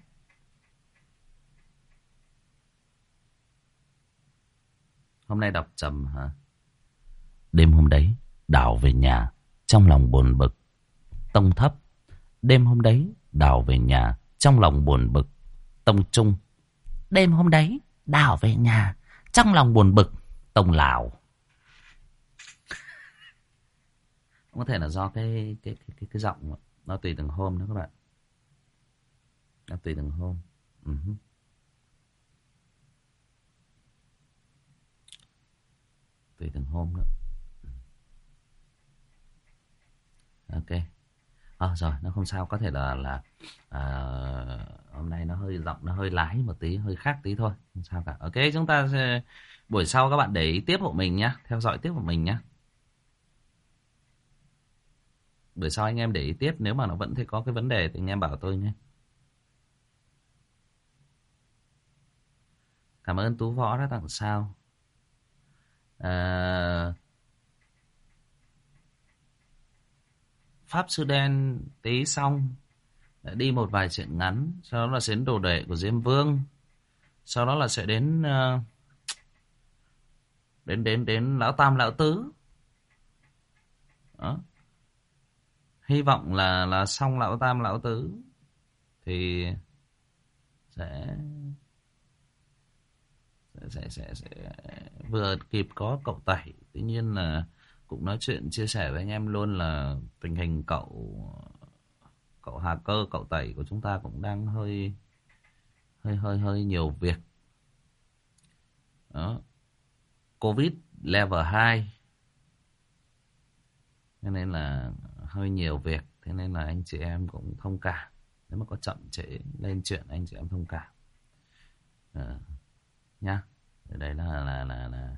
Hôm nay đọc trầm hả? Đêm hôm đấy, Đào về nhà, trong lòng buồn bực. Tông thấp. Đêm hôm đấy, Đào về nhà, trong lòng buồn bực. Tông trung. Đêm hôm đấy, Đào về nhà, trong lòng buồn bực. Tông lào. Có thể là do cái giọng nó tùy từng hôm đó các bạn. Nó tùy từng hôm. Tùy từng hôm nữa. Ok. Rồi, nó không sao, có thể là hôm nay nó hơi giọng nó hơi lái một tí, hơi khác tí thôi, không sao cả. Ok, chúng ta sẽ, buổi sau các bạn để ý tiếp hộ mình nhé, theo dõi tiếp hộ mình nhé. Buổi sau anh em để ý tiếp, nếu mà nó vẫn thấy có cái vấn đề thì anh em bảo tôi nhé. Cảm ơn Tú Võ đã tặng sao. Pháp Sư Đen tí xong đi một vài chuyện ngắn, sau đó là sẽ đến đồ đệ của Diêm Vương, sau đó là sẽ đến đến Lão Tam Lão Tứ đó. Hy vọng là xong Lão Tam Lão Tứ thì sẽ vừa kịp có cậu Tẩy. Tuy nhiên là cũng nói chuyện chia sẻ với anh em luôn là tình hình cậu Hà Cơ, cậu Tẩy của chúng ta cũng đang hơi nhiều việc đó. Covid level 2 nên là hơi nhiều việc, thế nên là anh chị em cũng thông cảm nếu mà có chậm trễ lên chuyện, anh chị em thông cảm nhá. Đấy là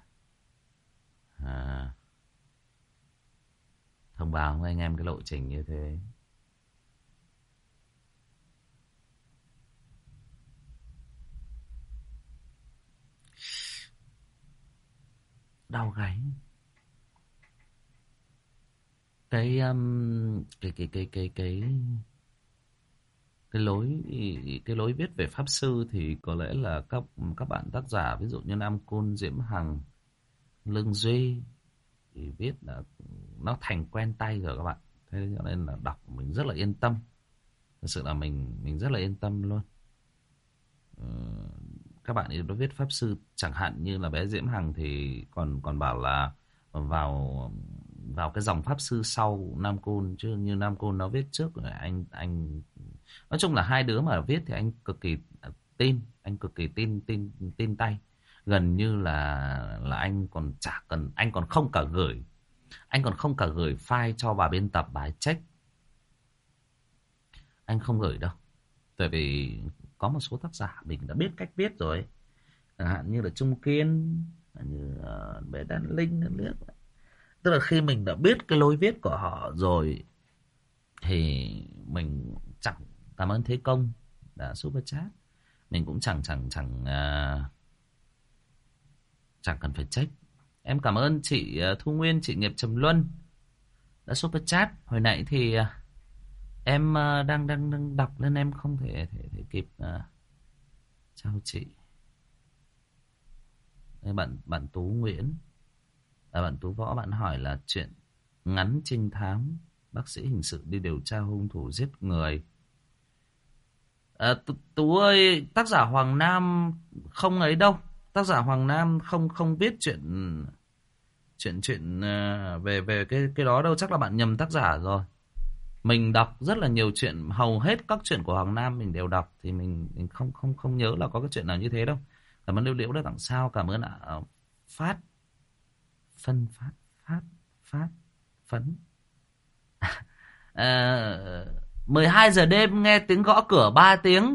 thông báo với anh em cái lộ trình như thế. đau gáy. Cái lối viết về pháp sư thì có lẽ là các bạn tác giả ví dụ như Nam Côn, Diễm Hằng, Lương Duy thì viết là nó thành quen tay rồi các bạn. Thế cho nên là đọc mình rất là yên tâm. Thật sự là mình rất là yên tâm luôn. Các bạn ấy đã viết pháp sư, chẳng hạn như là bé Diễm Hằng thì còn bảo là vào cái dòng pháp sư sau Nam Côn, chứ như Nam Côn nó viết trước rồi anh nói chung là hai đứa mà viết thì anh cực kỳ tin tay, gần như là anh còn chả cần, anh còn không cả gửi file cho bà biên tập, bà ấy check, anh không gửi đâu, tại vì có một số tác giả mình đã biết cách viết rồi, chẳng hạn như là Trung Kiên, như bé Đan Linh nữa. Tức là khi mình đã biết cái lối viết của họ rồi thì mình chẳng, cảm ơn Thế Công đã super chat, mình cũng chẳng cần phải check. Em cảm ơn chị Thu Nguyên, chị Nghiệp Trầm Luân đã super chat. Hồi nãy thì em đang đọc nên em không thể kịp chào chị. Đây, bạn Tú Nguyễn, bạn Tú Võ, bạn hỏi là chuyện ngắn trinh thám bác sĩ hình sự đi điều tra hung thủ giết người. Tú ơi, tác giả Hoàng Nam không ấy đâu, tác giả Hoàng Nam không viết chuyện về cái đó đâu, chắc là bạn nhầm tác giả rồi. Mình đọc rất là nhiều chuyện, hầu hết các chuyện của Hoàng Nam mình đều đọc, thì mình không nhớ là có cái chuyện nào như thế đâu. Cảm ơn Liễu Liễu đã tặng sao, cảm ơn Phát Phấn. 12 giờ đêm nghe tiếng gõ cửa 3 tiếng.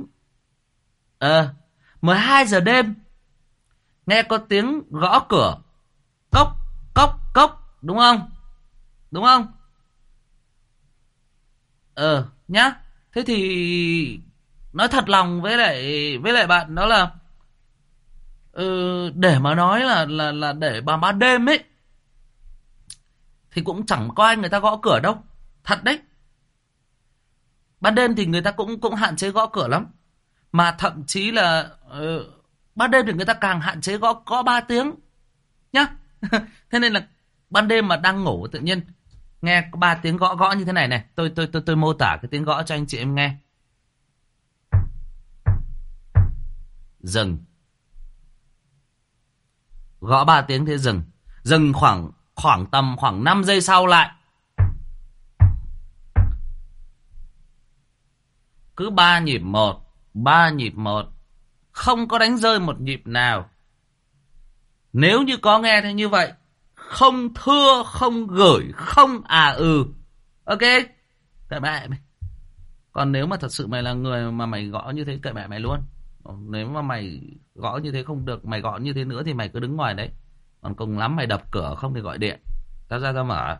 12 giờ đêm nghe có tiếng gõ cửa cốc cốc cốc, đúng không? Đúng không? Nhá. Thế thì nói thật lòng với lại bạn đó là để mà nói là để vào ban đêm ấy thì cũng chẳng có ai người ta gõ cửa đâu. Thật đấy. Ban đêm thì người ta cũng hạn chế gõ cửa lắm. Mà thậm chí là ban đêm thì người ta càng hạn chế gõ 3 tiếng. Nhá. Thế nên là ban đêm mà đang ngủ tự nhiên nghe có 3 tiếng gõ như thế này này. Tôi mô tả cái tiếng gõ cho anh chị em nghe. Dừng. Gõ 3 tiếng thế dừng. Dừng khoảng 5 giây sau lại. Cứ 3 nhịp một. Không có đánh rơi một nhịp nào. Nếu như có nghe thế như vậy, không thưa, không gửi, không ok? Kệ mẹ mày. Còn nếu mà thật sự mày là người mà mày gõ như thế, kệ mẹ mày luôn. Nếu mà mày gõ như thế không được, mày gõ như thế nữa thì mày cứ đứng ngoài đấy. Còn cùng lắm mày đập cửa, không thì gọi điện. Tao ra tao mở.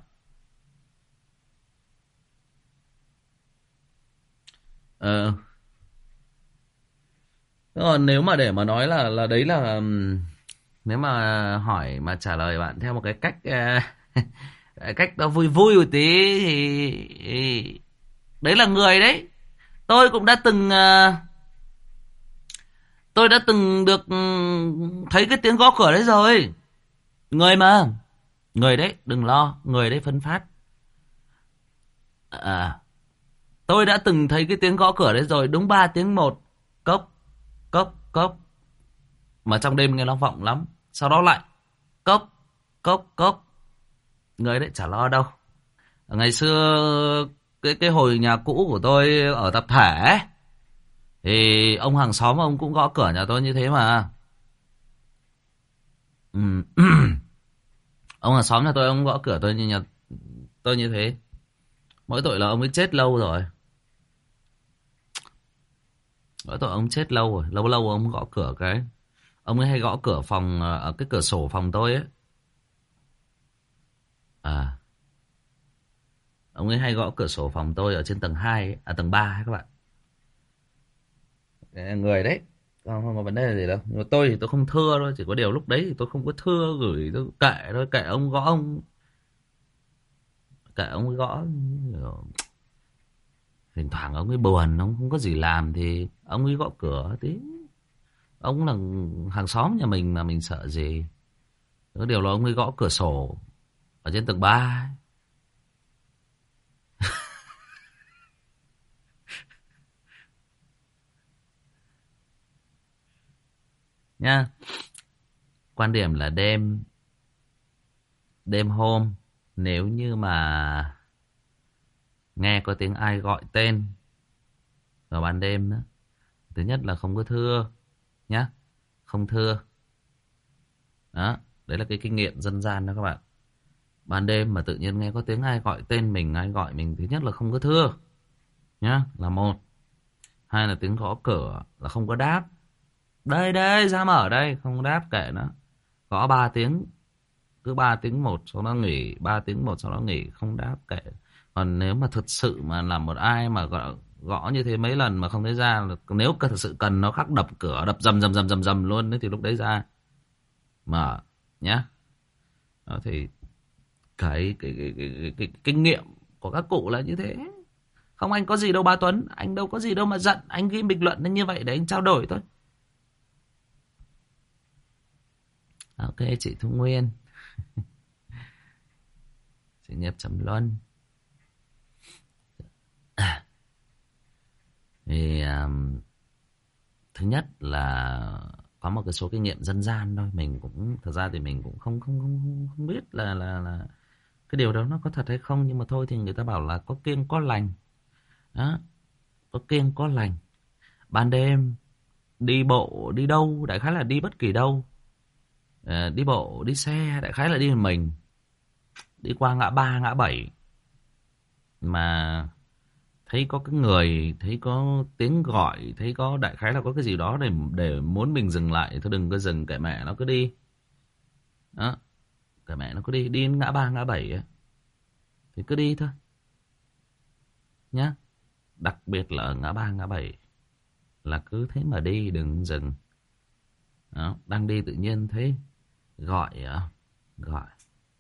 Còn nếu mà để mà nói là đấy là, nếu mà hỏi mà trả lời bạn theo một cái cách cách nó vui vui một tí thì đấy là người đấy. Tôi cũng đã từng tôi đã từng được thấy cái tiếng gõ cửa đấy rồi. Người mà, người đấy, đừng lo, người đấy phân phát. Tôi đã từng thấy cái tiếng gõ cửa đấy rồi, đúng 3 tiếng một. Cốc cốc cốc. Mà trong đêm nghe nó vọng lắm. Sau đó lại cốc cốc cốc. Người đấy chả lo đâu. Ngày xưa cái hồi nhà cũ của tôi ở tập thể thì ông hàng xóm ông cũng gõ cửa nhà tôi như thế mà. Ông hàng xóm nhà tôi ông gõ cửa tôi như thế. Mỗi tội là ông ấy chết lâu rồi. Mỗi tội ông chết lâu rồi. Lâu ông gõ cửa cái. Ông ấy hay gõ cửa phòng, ở cái cửa sổ phòng tôi ấy. Ông ấy hay gõ cửa sổ phòng tôi ở trên tầng 2 ấy, tầng 3 ấy các bạn. Người đấy. không có vấn đề gì đâu. Nhưng mà tôi thì tôi không thưa thôi, chỉ có điều lúc đấy thì tôi không có thưa gửi, tôi kệ thôi, kệ ông gõ ông, kệ ông ấy gõ. Thỉnh thoảng ông ấy buồn, ông không có gì làm thì ông ấy gõ cửa tí. Ông là hàng xóm nhà mình mà mình sợ gì. Có điều là ông ấy gõ cửa sổ ở trên tầng 3 nhá. Quan điểm là đêm đêm hôm, nếu như mà nghe có tiếng ai gọi tên vào ban đêm đó, thứ nhất là không có thưa nhá, không thưa. Đó, đấy là cái kinh nghiệm dân gian đó các bạn. Ban đêm mà tự nhiên nghe có tiếng ai gọi tên mình, ai gọi mình, thứ nhất là không có thưa nhá, là một. Hai là tiếng gõ cửa là không có đáp. Đây đây, ra mở đây, không đáp kệ nó. Gõ 3 tiếng, cứ 3 tiếng một, sau đó nghỉ, 3 tiếng một, sau đó nghỉ, không đáp kệ. Còn nếu mà thực sự mà là một ai mà gõ như thế mấy lần mà không thấy ra, nếu thật sự cần nó khắc đập cửa, đập dầm dầm dầm dầm dầm luôn đấy, thì lúc đấy ra mở nhá. Đó thì cái kinh nghiệm của các cụ là như thế. Không, anh có gì đâu ba Tuấn, anh đâu có gì đâu mà giận, anh ghi bình luận như vậy để anh trao đổi thôi. Ok, chị Thu Nguyên. Chị Nhật Trầm Luân. Thì thứ nhất là có một cái số kinh nghiệm dân gian thôi, mình cũng thật ra thì mình cũng không biết là cái điều đó nó có thật hay không, nhưng mà thôi thì người ta bảo là có kiêng có lành. Đó, có kiêng có lành. Ban đêm đi bộ đi đâu, đại khái là đi bất kỳ đâu, đi bộ đi xe, đại khái là đi một mình, đi qua ngã ba ngã bảy mà thấy có cái người, thấy có tiếng gọi, thấy có đại khái là có cái gì đó để muốn mình dừng lại, thôi đừng có dừng, kệ mẹ nó cứ đi. Đó, kệ mẹ nó cứ đi, đi đến ngã ba ngã bảy ấy, thì cứ đi thôi nhá. Đặc biệt là ở ngã ba ngã bảy là cứ thế mà đi, đừng dừng. Đó, đang đi tự nhiên thấy gọi gọi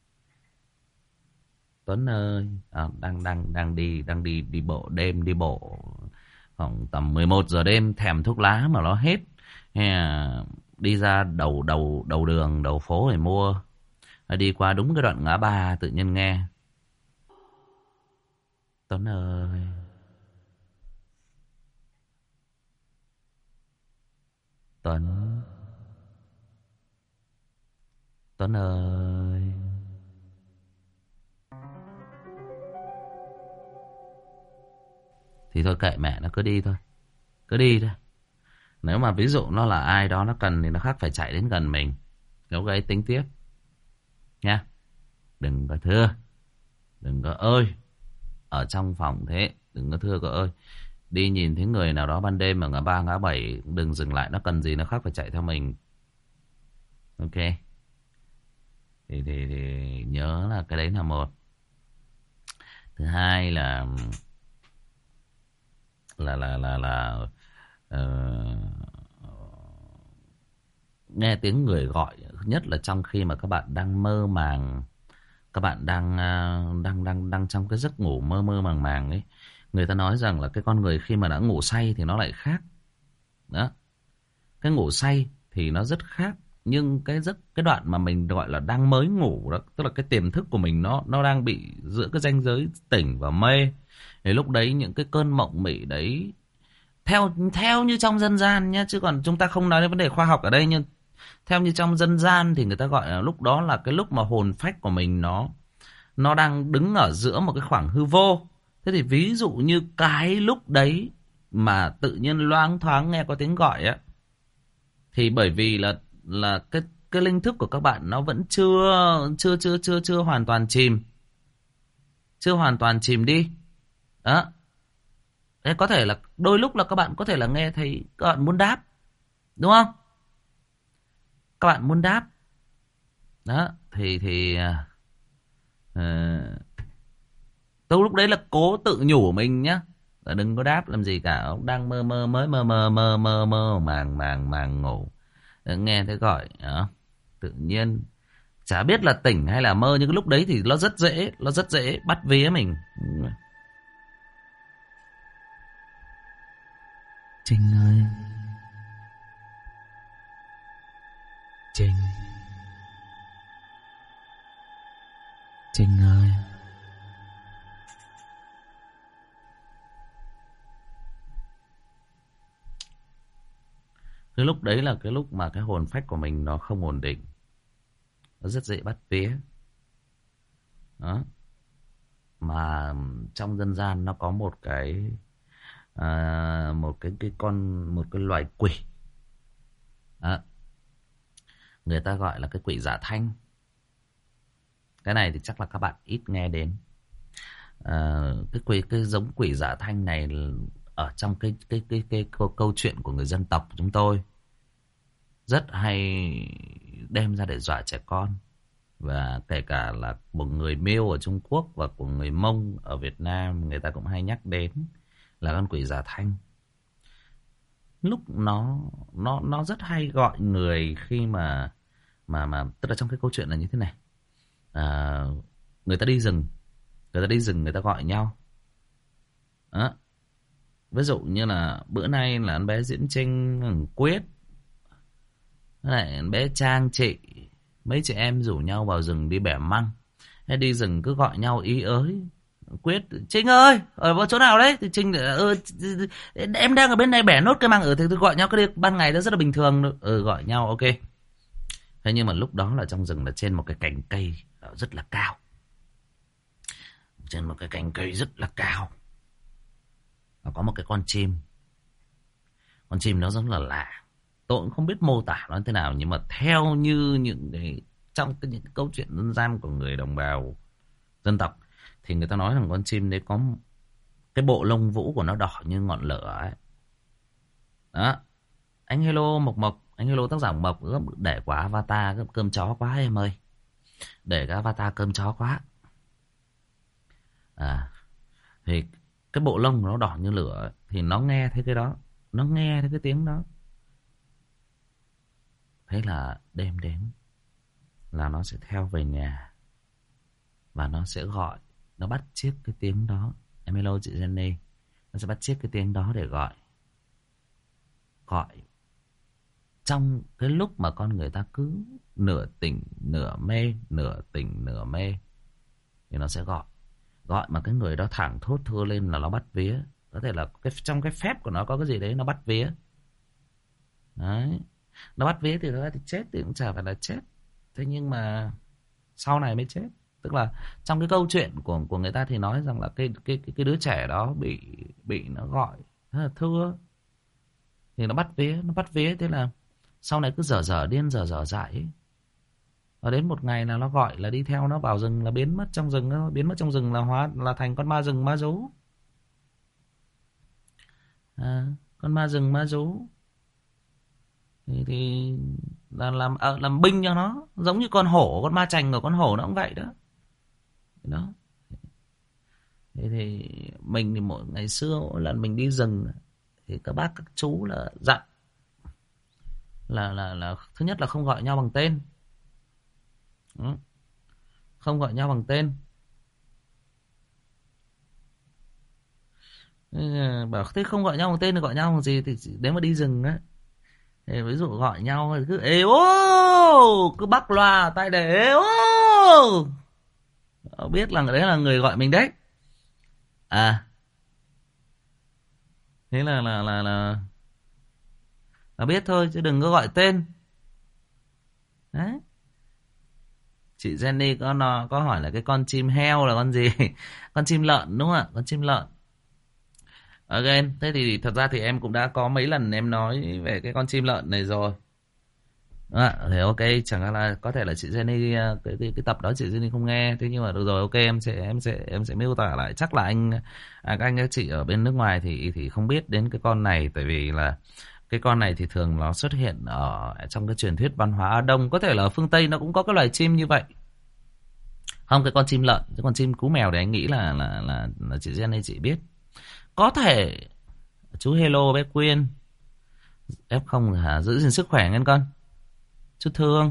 Tuấn ơi, đang đi đi bộ đêm, đi bộ khoảng tầm 11 giờ đêm, thèm thuốc lá mà nó hết, hay là đi ra đầu đường, đầu phố để mua, đi qua đúng cái đoạn ngã ba tự nhiên nghe Tuấn ơi, Tuấn, Tuấn ơi. Thì thôi kệ mẹ nó, cứ đi thôi, cứ đi thôi. Nếu mà ví dụ nó là ai đó nó cần thì nó khác phải chạy đến gần mình, nếu cái tính tiếp nha. Đừng có thưa, đừng có ơi, ở trong phòng thế đừng có thưa có ơi. Đi nhìn thấy người nào đó ban đêm ở ngã ba ngã bảy, đừng dừng lại, nó cần gì nó khác phải chạy theo mình. Ok, thì nhớ là cái đấy là một. Thứ hai là ờ, nghe tiếng người gọi, nhất là trong khi mà các bạn đang mơ màng, các bạn đang trong cái giấc ngủ mơ mơ màng màng ấy. Người ta nói rằng là cái con người khi mà đã ngủ say thì nó lại khác. Đó, cái ngủ say thì nó rất khác, nhưng cái đoạn mà mình gọi là đang mới ngủ đó, tức là cái tiềm thức của mình nó đang bị giữa cái ranh giới tỉnh và mê, thì lúc đấy những cái cơn mộng mị đấy, theo như trong dân gian nhé, chứ còn chúng ta không nói đến vấn đề khoa học ở đây, nhưng theo như trong dân gian thì người ta gọi là lúc đó là cái lúc mà hồn phách của mình nó đang đứng ở giữa một cái khoảng hư vô. Thế thì ví dụ như cái lúc đấy mà tự nhiên loáng thoáng nghe có tiếng gọi á, thì bởi vì là cái linh thức của các bạn nó vẫn chưa hoàn toàn chìm, chưa hoàn toàn chìm đi. Đó, thế có thể là đôi lúc là các bạn có thể là nghe thấy các bạn muốn đáp, đúng không? Các bạn muốn đáp. Đó, thì tôi lúc đấy là cố tự nhủ mình nhá, Đừng có đáp làm gì cả. Ông đang mơ mơ mới mơ màng ngủ. Nghe thấy gọi tự nhiên chả biết là tỉnh hay là mơ, nhưng cái lúc đấy thì nó rất dễ bắt vía mình. Trinh ơi, Trinh, Trinh ơi. Cái lúc đấy là cái lúc mà cái hồn phách của mình nó không ổn định, nó rất dễ bắt vía. Đó. Mà trong dân gian nó có một cái một cái loài quỷ. Đó. Người ta gọi là cái quỷ dạ thanh. Cái này thì chắc là các bạn ít nghe đến. Cái giống quỷ dạ thanh này ở trong cái câu chuyện của người dân tộc chúng tôi rất hay đem ra để dọa trẻ con. Và kể cả là một người Miêu ở Trung Quốc và của người Mông ở Việt Nam, người ta cũng hay nhắc đến là con quỷ dạ thanh. Lúc nó rất hay gọi người khi mà tức là trong cái câu chuyện là như thế này. Người ta đi rừng, người ta gọi nhau. Đó. Ví dụ như là bữa nay là anh bé Diễn Trinh, thằng Quyết, lại anh bé Trang, chị, mấy chị em rủ nhau vào rừng đi bẻ măng. Thế đi rừng cứ gọi nhau ý ới. Quyết, Trinh ơi, ở chỗ nào đấy? Thì Trinh, em đang ở bên này bẻ nốt cây măng. Thì tôi gọi nhau cái ban ngày đó rất là bình thường. Gọi nhau, ok. Thế nhưng mà lúc đó là trong rừng là trên một cái cành cây rất là cao. Trên một cái cành cây rất là cao. Và có một cái con chim. Con chim nó rất là lạ. Tôi cũng không biết mô tả nó thế nào, nhưng mà theo như những cái trong những cái câu chuyện dân gian của người đồng bào dân tộc thì người ta nói rằng con chim đấy có cái bộ lông vũ của nó đỏ như ngọn lửa ấy. Đó. Anh hello Mộc, anh hello tác giả Mộc, để quá avatar cơm chó quá em ơi. Để cái avatar cơm chó quá. Thì cái bộ lông của nó đỏ như lửa ấy, thì nó nghe thấy cái đó, nó nghe thấy cái tiếng đó. Thế là đêm đến là nó sẽ theo về nhà và nó sẽ gọi, nó bắt chước cái tiếng đó. Em hello chị Jenny. Nó sẽ bắt chước cái tiếng đó để gọi trong cái lúc mà con người ta cứ nửa tỉnh nửa mê, nửa tỉnh nửa mê, thì nó sẽ gọi mà cái người đó thẳng thốt thưa lên là nó bắt vía. Có thể là trong cái phép của nó có cái gì đấy nó bắt vía. Đấy. Nó bắt vía thì nó thì chết thì cũng chả phải là chết. Thế nhưng mà sau này mới chết. Tức là trong cái câu chuyện của người ta thì nói rằng là cái đứa trẻ đó bị nó gọi rất là thưa, thì nó bắt vía. Thế là sau này cứ dở điên dở dại ấy. Và đến một ngày là nó gọi là đi theo nó vào rừng, là biến mất trong rừng, là thành con ma rừng ma rú. Con ma rừng ma rú thì là làm binh cho nó, giống như con hổ, con ma chành của con hổ nó cũng vậy đó. Thì mình thì ngày xưa mỗi lần mình đi rừng thì các bác các chú là dặn là thứ nhất là không gọi nhau bằng tên. Không gọi nhau bằng tên. Bảo thế không gọi nhau bằng tên thì gọi nhau bằng gì? Thì nếu mà đi rừng á, ví dụ gọi nhau cứ ê ô, cứ bắc loa tay để ê ô, biết là đấy là người gọi mình đấy. Thế là biết thôi, chứ đừng có gọi tên. Đấy. Chị Jenny có hỏi là cái con chim heo là con gì? Con chim lợn đúng không ạ? Con chim lợn. Again, thế thì thật ra thì em cũng đã có mấy lần em nói về cái con chim lợn này rồi. Thế ok, chẳng hạn là có thể là chị Jenny cái tập đó chị Jenny không nghe, thế nhưng mà được rồi, ok, em sẽ miêu tả lại. Chắc là các anh các chị ở bên nước ngoài thì không biết đến cái con này, tại vì là cái con này thì thường nó xuất hiện ở trong cái truyền thuyết văn hóa Á Đông, có thể là ở phương Tây nó cũng có cái loài chim như vậy. Không, cái con chim lợn, cái con chim cú mèo đấy anh nghĩ là chị Jenny chị biết. có thể. Chú hello bé Quyên. F0 hả? Giữ gìn sức khỏe nghe con. Chú thương.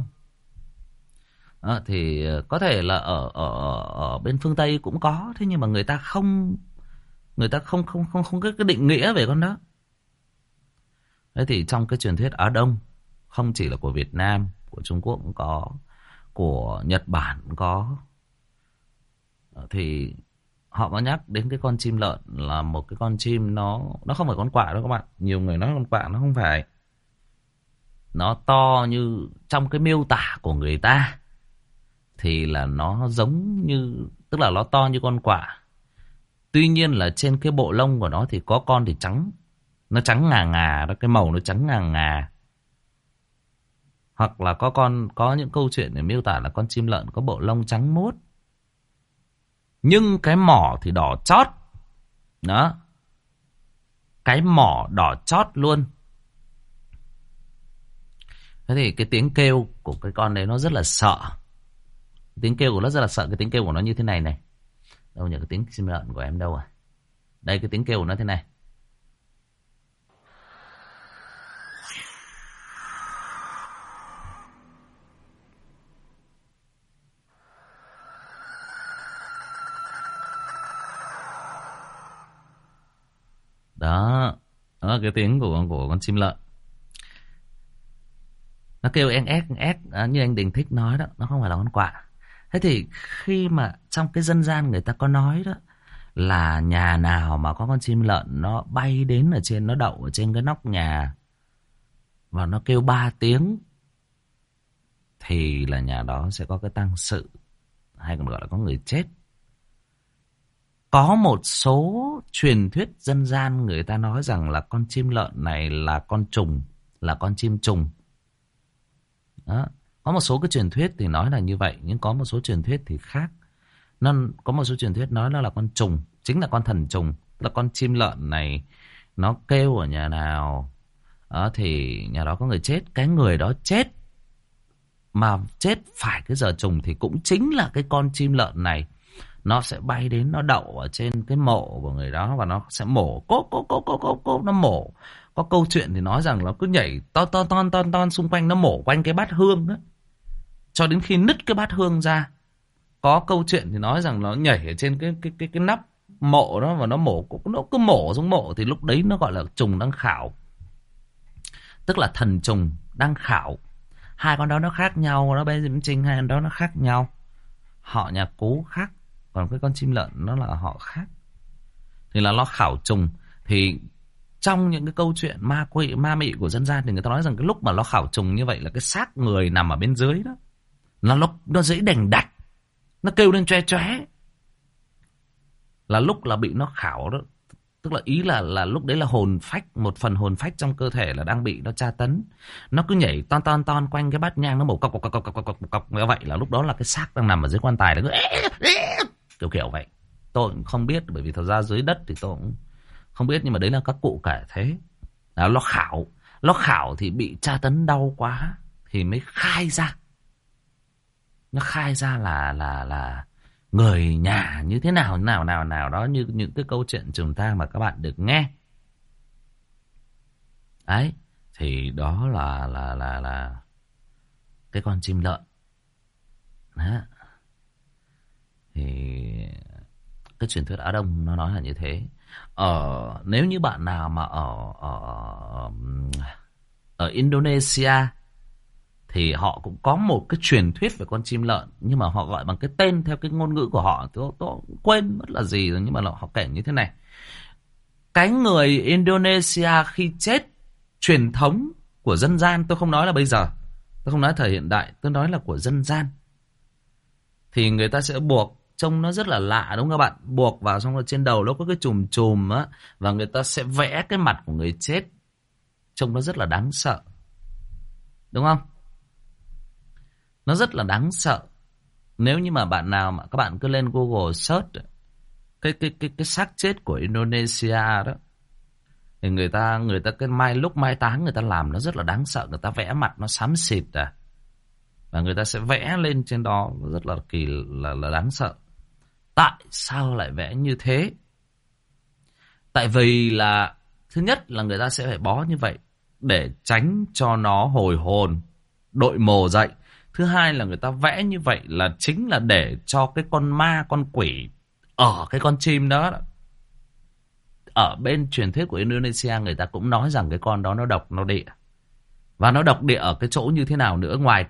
Thì có thể là ở bên phương Tây cũng có, thế nhưng mà người ta không có cái định nghĩa về con đó. Thế thì trong cái truyền thuyết Á Đông, không chỉ là của Việt Nam, của Trung Quốc cũng có, của Nhật Bản cũng có, thì họ có nhắc đến cái con chim lợn là một cái con chim, nó không phải con quạ đâu các bạn. Nhiều người nói con quạ, nó không phải. Nó to như trong cái miêu tả của người ta thì là nó giống như, tức là nó to như con quạ. Tuy nhiên là trên cái bộ lông của nó thì có con thì trắng, nó trắng ngà ngà đó, cái màu nó trắng ngà ngà. Hoặc là có những câu chuyện để miêu tả là con chim lợn có bộ lông trắng muốt, nhưng cái mỏ thì đỏ chót. Đó, cái mỏ đỏ chót luôn. Thế thì cái tiếng kêu của cái con đấy nó rất là sợ. Tiếng kêu của nó rất là sợ. Cái tiếng kêu của nó như thế này này. Đâu nhỉ, cái tiếng chim lợn của em đâu à? Đây, cái tiếng kêu của nó thế này. Đó, đó là cái tiếng của con chim lợn. Nó kêu en ép như anh Đình Thích nói đó, nó không phải là con quạ. Thế thì khi mà trong cái dân gian người ta có nói đó, là nhà nào mà có con chim lợn nó bay đến ở trên, nó đậu ở trên cái nóc nhà và nó kêu 3 tiếng thì là nhà đó sẽ có cái tang sự, hay còn gọi là có người chết. Có một số truyền thuyết dân gian người ta nói rằng là con chim lợn này là con trùng, là con chim trùng. Đó. Có một số cái truyền thuyết thì nói là như vậy, nhưng có một số truyền thuyết thì khác. Có một số truyền thuyết nói nó là con trùng, chính là con thần trùng. Là con chim lợn này nó kêu ở nhà nào đó, thì nhà đó có người chết. Cái người đó chết mà chết phải cái giờ trùng thì cũng chính là cái con chim lợn này. Nó sẽ bay đến, nó đậu ở trên cái mộ của người đó và nó sẽ mổ cố, nó mổ. Có câu chuyện thì nói rằng nó cứ nhảy ton xung quanh, nó mổ quanh cái bát hương đó, cho đến khi nứt cái bát hương ra. Có câu chuyện thì nói rằng nó nhảy ở trên cái nắp mộ đó và nó cứ mổ xuống mộ, thì lúc đấy nó gọi là trùng đang khảo, tức là thần trùng đang khảo. Hai con đó nó khác nhau, nó bây giờ Trinh, hai con đó nó khác nhau. Họ nhà Cố khác, còn cái con chim lợn nó là họ khác. Thì là nó khảo trùng. Thì trong những cái câu chuyện ma quỷ ma mị của dân gian thì người ta nói rằng cái lúc mà nó khảo trùng như vậy là cái xác người nằm ở bên dưới đó nó dễ đành đạch, nó kêu lên choe choé, là lúc là bị nó khảo đó. Tức là ý là lúc đấy là hồn phách, một phần hồn phách trong cơ thể là đang bị nó tra tấn. Nó cứ nhảy ton quanh cái bát nhang, nó mổ cọc như vậy, là lúc đó là cái xác đang nằm ở dưới quan tài, nó cứ kiểu vậy. Tôi cũng không biết, bởi vì thật ra dưới đất thì tôi cũng không biết, nhưng mà đấy là các cụ kể thế. Đó, nó khảo thì bị tra tấn đau quá thì mới khai ra. Nó khai ra là người nhà như thế nào đó, như những cái câu chuyện chúng ta mà các bạn được nghe. Đấy, thì đó là cái con chim lợn. Đó. Thì cái truyền thuyết Á Đông nó nói là như thế. Nếu như bạn nào mà ở Indonesia thì họ cũng có một cái truyền thuyết về con chim lợn, nhưng mà họ gọi bằng cái tên theo cái ngôn ngữ của họ, tôi quên mất là gì rồi, nhưng mà họ kể như thế này. Cái người Indonesia khi chết, truyền thống của dân gian, tôi không nói là bây giờ, tôi không nói thời hiện đại, tôi nói là của dân gian, thì người ta sẽ buộc, trông nó rất là lạ đúng không các bạn, buộc vào xong rồi trên đầu nó có cái chùm chùm á, và người ta sẽ vẽ cái mặt của người chết, trông nó rất là đáng sợ, đúng không? Nó rất là đáng sợ. Nếu như mà bạn nào mà các bạn cứ lên Google search cái xác chết của Indonesia đó, thì người ta cái lúc mai táng người ta làm nó rất là đáng sợ. Người ta vẽ mặt nó xám xịt và người ta sẽ vẽ lên trên đó rất là là đáng sợ. Tại sao lại vẽ như thế? Tại vì là thứ nhất là người ta sẽ phải bó như vậy để tránh cho nó hồi hồn, đội mồ dậy. Thứ hai là người ta vẽ như vậy là chính là để cho cái con ma, con quỷ ở cái con chim đó. Ở bên truyền thuyết của Indonesia người ta cũng nói rằng cái con đó nó độc, nó địa. Và nó độc địa ở cái chỗ như thế nào nữa, ngoài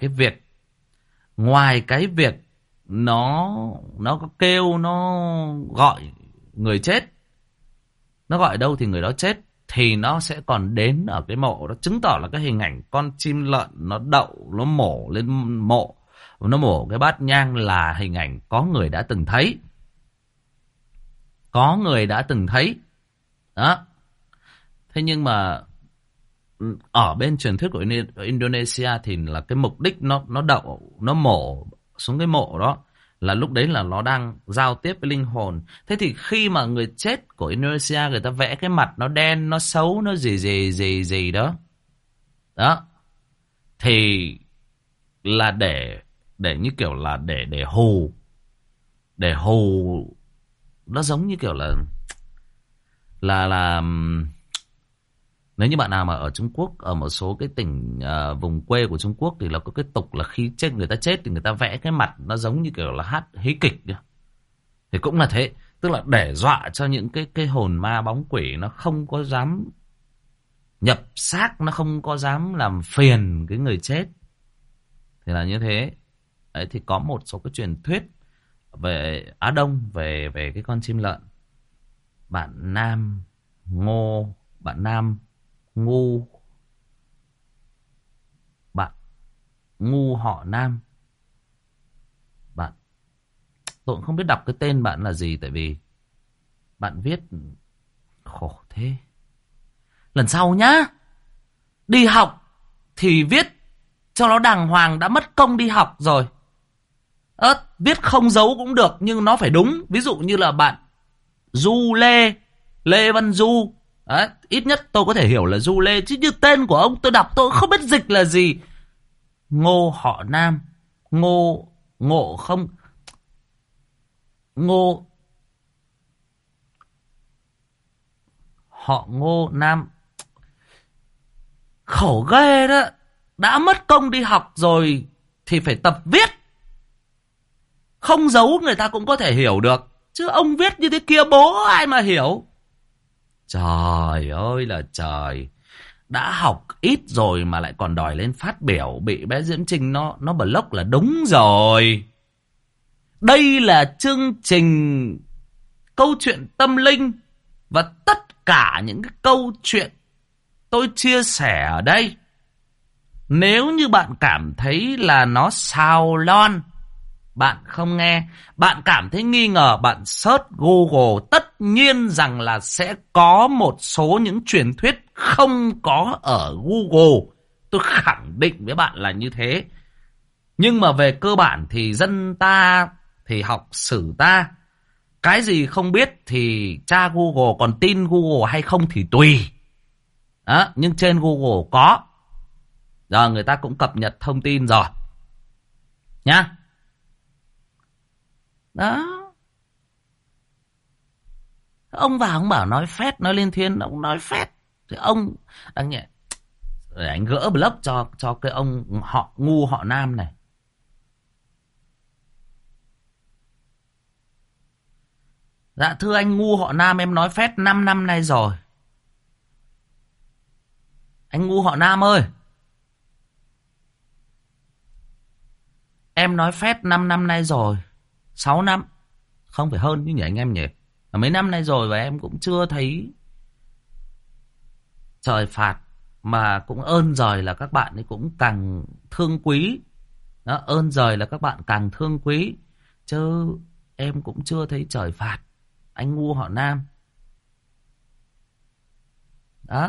cái việc nó có kêu, nó gọi người chết, nó gọi đâu thì người đó chết, thì nó sẽ còn đến ở cái mộ đó, chứng tỏ là cái hình ảnh con chim lợn nó đậu, nó mổ lên mộ, nó mổ cái bát nhang là hình ảnh có người đã từng thấy. Có người đã từng thấy. Đó. Thế nhưng mà ở bên truyền thuyết của Indonesia thì là cái mục đích nó đậu, nó mổ xuống cái mộ đó là lúc đấy là nó đang giao tiếp với linh hồn. Thế thì khi mà người chết của Indonesia người ta vẽ cái mặt nó đen, nó xấu, nó gì đó. Đó. Thì là để như kiểu là để hù. Để hù, nó giống như kiểu là nếu như bạn nào mà ở Trung Quốc, ở một số cái tỉnh vùng quê của Trung Quốc thì là có cái tục là khi người ta chết thì người ta vẽ cái mặt nó giống như kiểu là hát hí kịch. Thì cũng là thế, tức là để dọa cho những cái hồn ma bóng quỷ nó không có dám nhập xác, nó không có dám làm phiền cái người chết. Thì là như thế. Đấy, thì có một số cái truyền thuyết về Á Đông về cái con chim lợn. Bạn Nam Ngu, bạn Ngu họ Nam. Bạn, tôi cũng không biết đọc cái tên bạn là gì, tại vì bạn viết khổ thế. Lần sau nhá, đi học thì viết cho nó đàng hoàng, đã mất công đi học rồi. Viết không dấu cũng được nhưng nó phải đúng. Ví dụ như là bạn Du Lê Văn Du. Đấy, ít nhất tôi có thể hiểu là Du Lê, chứ như tên của ông tôi đọc tôi không biết dịch là gì. Ngô họ Nam, Ngô không, Ngô họ Ngô Nam, khổ ghê đó. Đã mất công đi học rồi thì phải tập viết, không dấu người ta cũng có thể hiểu được, chứ ông viết như thế kia bố ai mà hiểu. Trời ơi là trời. Đã học ít rồi mà lại còn đòi lên phát biểu, bị bé Diễm Trinh nó block là đúng rồi. Đây là chương trình câu chuyện tâm linh, và tất cả những cái câu chuyện tôi chia sẻ ở đây, nếu như bạn cảm thấy là nó xào lon, bạn không nghe, bạn cảm thấy nghi ngờ, bạn search Google, tất nhiên rằng là sẽ có một số những truyền thuyết không có ở Google. Tôi khẳng định với bạn là như thế. Nhưng mà về cơ bản thì dân ta thì học sử ta, cái gì không biết thì tra Google, còn tin Google hay không thì tùy. Đó, nhưng trên Google có. Giờ người ta cũng cập nhật thông tin rồi. Nhá. Đó. Ông vào ông bảo nói phét, nói lên thiên, ông nói phét. Thì ông anh nhẹ, để anh gỡ block cho cái ông họ Ngu họ Nam này. Dạ thưa anh Ngu họ Nam, em nói phét 5 năm nay rồi. Anh Ngu họ Nam ơi, em nói phét 5 năm nay rồi. 6 năm. Không phải hơn chứ nhỉ anh em nhỉ. Mấy năm nay rồi và em cũng chưa thấy trời phạt. Mà cũng ơn giời là các bạn ấy cũng càng thương quý. Đó, ơn giời là các bạn càng thương quý. Chứ em cũng chưa thấy trời phạt. Anh Ngu họ Nam. Đó.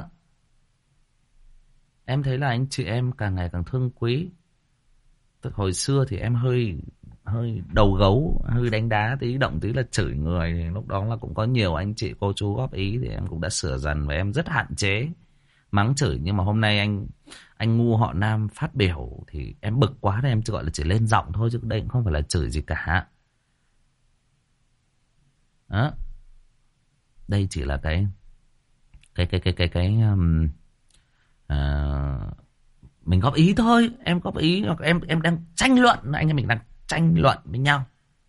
Em thấy là anh chị em càng ngày càng thương quý. Hồi xưa thì em hơi đầu gấu, hơi đánh đá tí, động tí là chửi người. Thì lúc đó là cũng có nhiều anh chị cô chú góp ý thì em cũng đã sửa dần và em rất hạn chế mắng chửi. Nhưng mà hôm nay anh Ngu họ Nam phát biểu thì em bực quá nên em chỉ gọi là chỉ lên giọng thôi, chứ đây cũng không phải là chửi gì cả. Đó. Đây chỉ là cái ờ, mình góp ý thôi, em góp ý, hoặc em đang tranh luận, anh em mình đang tranh luận với nhau.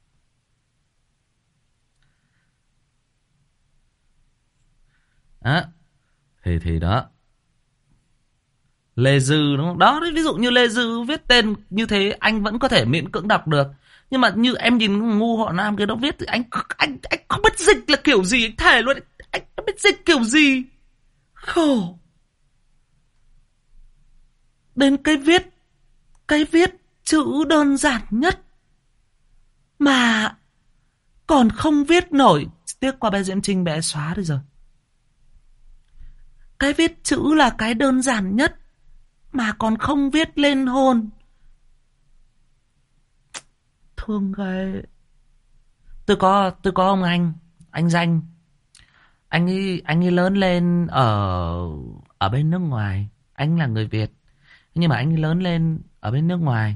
Đó. Thì đó. Lê Dư đúng không? Đó, ví dụ như Lê Dư viết tên như thế anh vẫn có thể miễn cưỡng đọc được. Nhưng mà như em nhìn ngu họ Nam kia nó viết thì anh không biết dịch là kiểu gì, anh thề luôn, anh không biết dịch kiểu gì. Khổ. Đến cái viết chữ đơn giản nhất mà còn không viết nổi. Tiếc qua bé Diễm Trinh bé xóa đi rồi. Cái viết chữ là cái đơn giản nhất mà còn không viết lên hồn. Thương ghê. Tôi có ông anh Danh. Anh ấy lớn lên ở bên nước ngoài. Anh là người Việt, nhưng mà anh ấy lớn lên ở bên nước ngoài.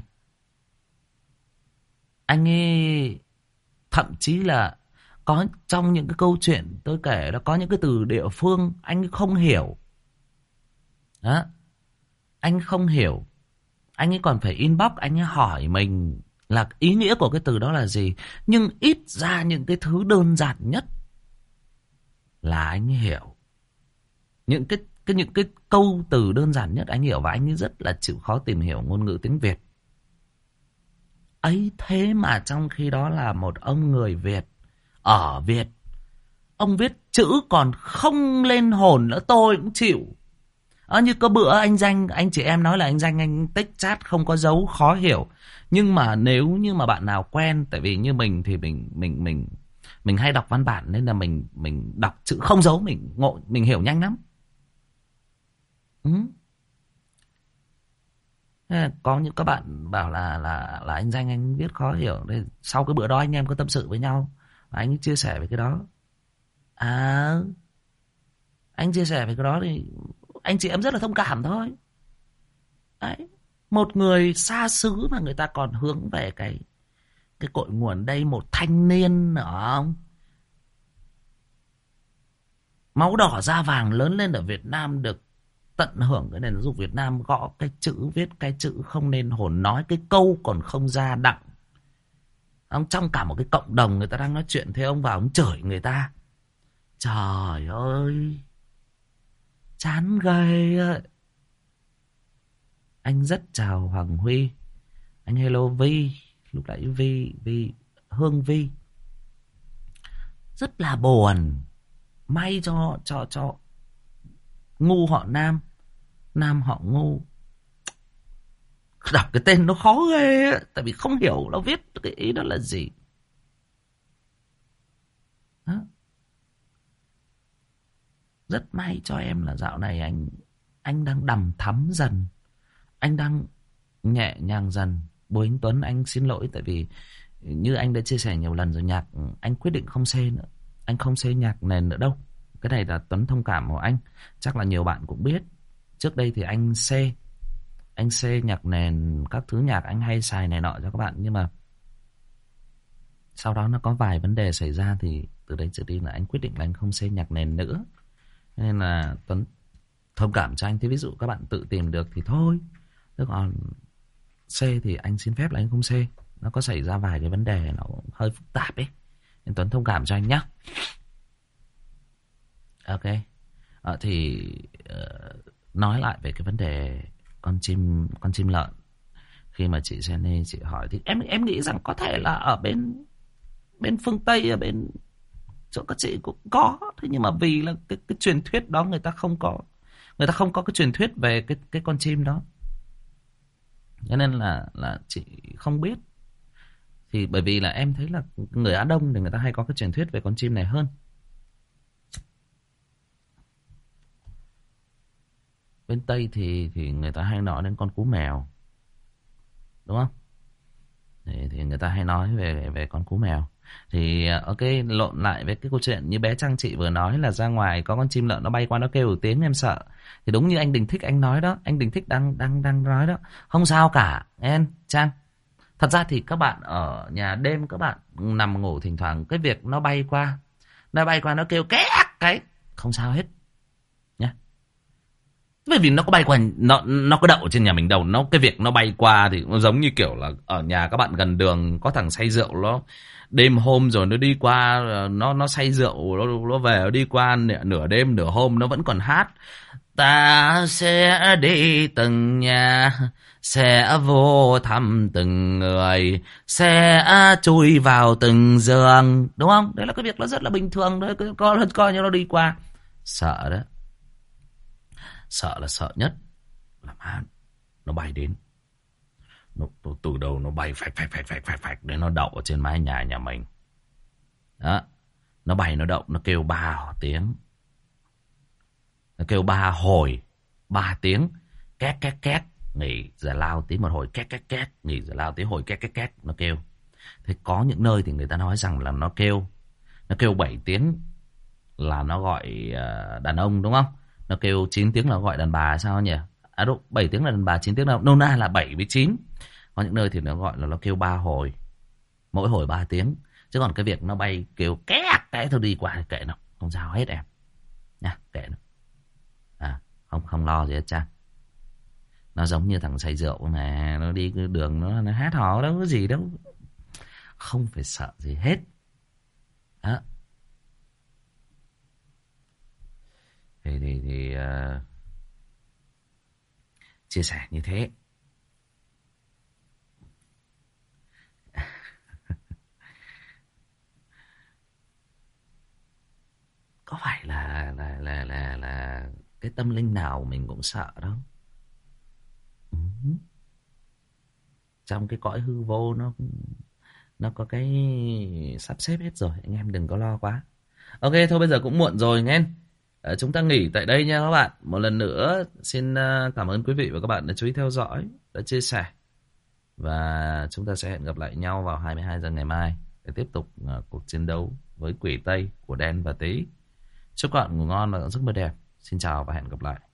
Anh ấy thậm chí là có trong những cái câu chuyện tôi kể, nó có những cái từ địa phương anh ấy không hiểu. Đó. Anh không hiểu. Anh ấy còn phải inbox, anh ấy hỏi mình là ý nghĩa của cái từ đó là gì. Nhưng ít ra những cái thứ đơn giản nhất là anh ấy hiểu. Những cái câu từ đơn giản nhất anh hiểu, và anh ấy rất là chịu khó tìm hiểu ngôn ngữ tiếng Việt. Ấy thế mà trong khi đó là một ông người Việt ở Việt, ông viết chữ còn không lên hồn nữa tôi cũng chịu. Như có bữa anh Danh, anh chị em nói là anh Danh anh tích chat không có dấu khó hiểu. Nhưng mà nếu như mà bạn nào quen, tại vì như mình thì mình hay đọc văn bản, nên là mình đọc chữ không dấu mình hiểu nhanh lắm. Có những các bạn bảo là anh Danh anh viết khó hiểu. Sau cái bữa đó anh em có tâm sự với nhau, anh ấy chia sẻ về cái đó. Anh chia sẻ về cái đó thì anh chị em rất là thông cảm thôi. Đấy. Một người xa xứ mà người ta còn hướng về cái cội nguồn. Đây một thanh niên nữa không? Máu đỏ da vàng lớn lên ở Việt Nam, được tận hưởng cái nền giáo dục Việt Nam, gõ cái chữ, viết cái chữ không nên hồn, nói cái câu còn không ra đặng. Ông trong cả một cái cộng đồng người ta đang nói chuyện, thế ông vào ông chửi người ta. Trời ơi, chán ghê. Anh rất chào Hoàng Huy. Anh hello Vi. Lúc nãy Vi Hương Vi. Rất là buồn. May cho ngu họ Nam, Nam họ ngu. Đọc cái tên nó khó ghê. Tại vì không hiểu nó viết cái ý đó là gì. Đó. Rất may cho em là dạo này anh đang đằm thắm dần. Anh đang nhẹ nhàng dần. Bố anh Tuấn, anh xin lỗi, tại vì như anh đã chia sẻ nhiều lần rồi, nhạc anh quyết định không xê nữa. Anh không xê nhạc nền nữa đâu. Cái này là Tuấn thông cảm của anh. Chắc là nhiều bạn cũng biết. Trước đây thì anh xê nhạc nền, các thứ nhạc anh hay xài này nọ cho các bạn. Nhưng mà sau đó nó có vài vấn đề xảy ra, thì từ đấy trở đi là anh quyết định là anh không xê nhạc nền nữa. Nên là Tuấn thông cảm cho anh. Thế ví dụ các bạn tự tìm được thì thôi. Thế còn C thì anh xin phép là anh không C. Nó có xảy ra vài cái vấn đề nó hơi phức tạp ấy. Nên Tuấn thông cảm cho anh nhé. Ok. Thì nói lại về cái vấn đề con chim lợn. Khi mà chị Jenny chị hỏi thì em nghĩ rằng có thể là ở bên phương Tây, ở bên chỗ các chị cũng có. Thế nhưng mà vì là cái truyền thuyết đó người ta không có cái truyền thuyết về cái con chim đó, cho nên là chị không biết. Thì bởi vì là em thấy là người Á Đông thì người ta hay có cái truyền thuyết về con chim này hơn. Bên Tây thì người ta hay nói đến con cú mèo, đúng không? Thì người ta hay nói về con cú mèo. Thì ok, lộn lại với cái câu chuyện như bé Trang chị vừa nói là ra ngoài có con chim lợn nó bay qua nó kêu một tiếng em sợ. Thì đúng như anh Đình Thích anh nói đó, anh Đình Thích đang nói đó, không sao cả em Trang. Thật ra thì các bạn ở nhà đêm các bạn nằm ngủ, thỉnh thoảng cái việc nó bay qua nó kêu két cái không sao hết. Bởi vì nó có bay qua, nó có đậu trên nhà mình đâu. Cái việc nó bay qua thì nó giống như kiểu là ở nhà các bạn gần đường có thằng say rượu, nó đêm hôm rồi nó đi qua, nó say rượu, nó về, nó đi qua nửa đêm nửa hôm nó vẫn còn hát: ta sẽ đi từng nhà, sẽ vô thăm từng người, sẽ chui vào từng giường, đúng không? Đấy là cái việc nó rất là bình thường đấy, coi như nó đi qua. Sợ đó, sợ là sợ nhất là nó bay đến, nó từ đầu nó bay phạch đến nó đậu ở trên mái nhà mình đó. Nó bay, nó đậu, nó kêu 3 tiếng, nó kêu 3 hồi, 3 tiếng, két két két, nghỉ giải lao tí một hồi, két két két, nghỉ giải lao tí hồi, két két két, nó kêu. Thế có những nơi thì người ta nói rằng là nó kêu 7 tiếng là nó gọi đàn ông, đúng không? Nó kêu 9 tiếng là gọi đàn bà, sao nhỉ? À đúng, 7 tiếng là đàn bà, 9 tiếng là nôm na là 7 với 9. Có những nơi thì nó gọi là nó kêu 3 hồi, mỗi hồi 3 tiếng. Chứ còn cái việc nó bay kêu két cái thôi đi qua kệ nó, không sao hết em nha, kệ nó. Không lo gì hết trơn. Nó giống như thằng say rượu này, nó đi cái đường nó hát hò đâu có gì đâu, không phải sợ gì hết đó. Thì chia sẻ như thế. Có phải là cái tâm linh nào mình cũng sợ đâu. Trong cái cõi hư vô nó có cái sắp xếp hết rồi, anh em đừng có lo quá. Ok, thôi bây giờ cũng muộn rồi nghe. Chúng ta nghỉ tại đây nha các bạn. Một lần nữa xin cảm ơn quý vị và các bạn đã chú ý theo dõi, đã chia sẻ. Và chúng ta sẽ hẹn gặp lại nhau vào 22 giờ ngày mai để tiếp tục cuộc chiến đấu với quỷ Tây của Đen và Tí. Chúc các bạn ngủ ngon và giấc mơ đẹp. Xin chào và hẹn gặp lại.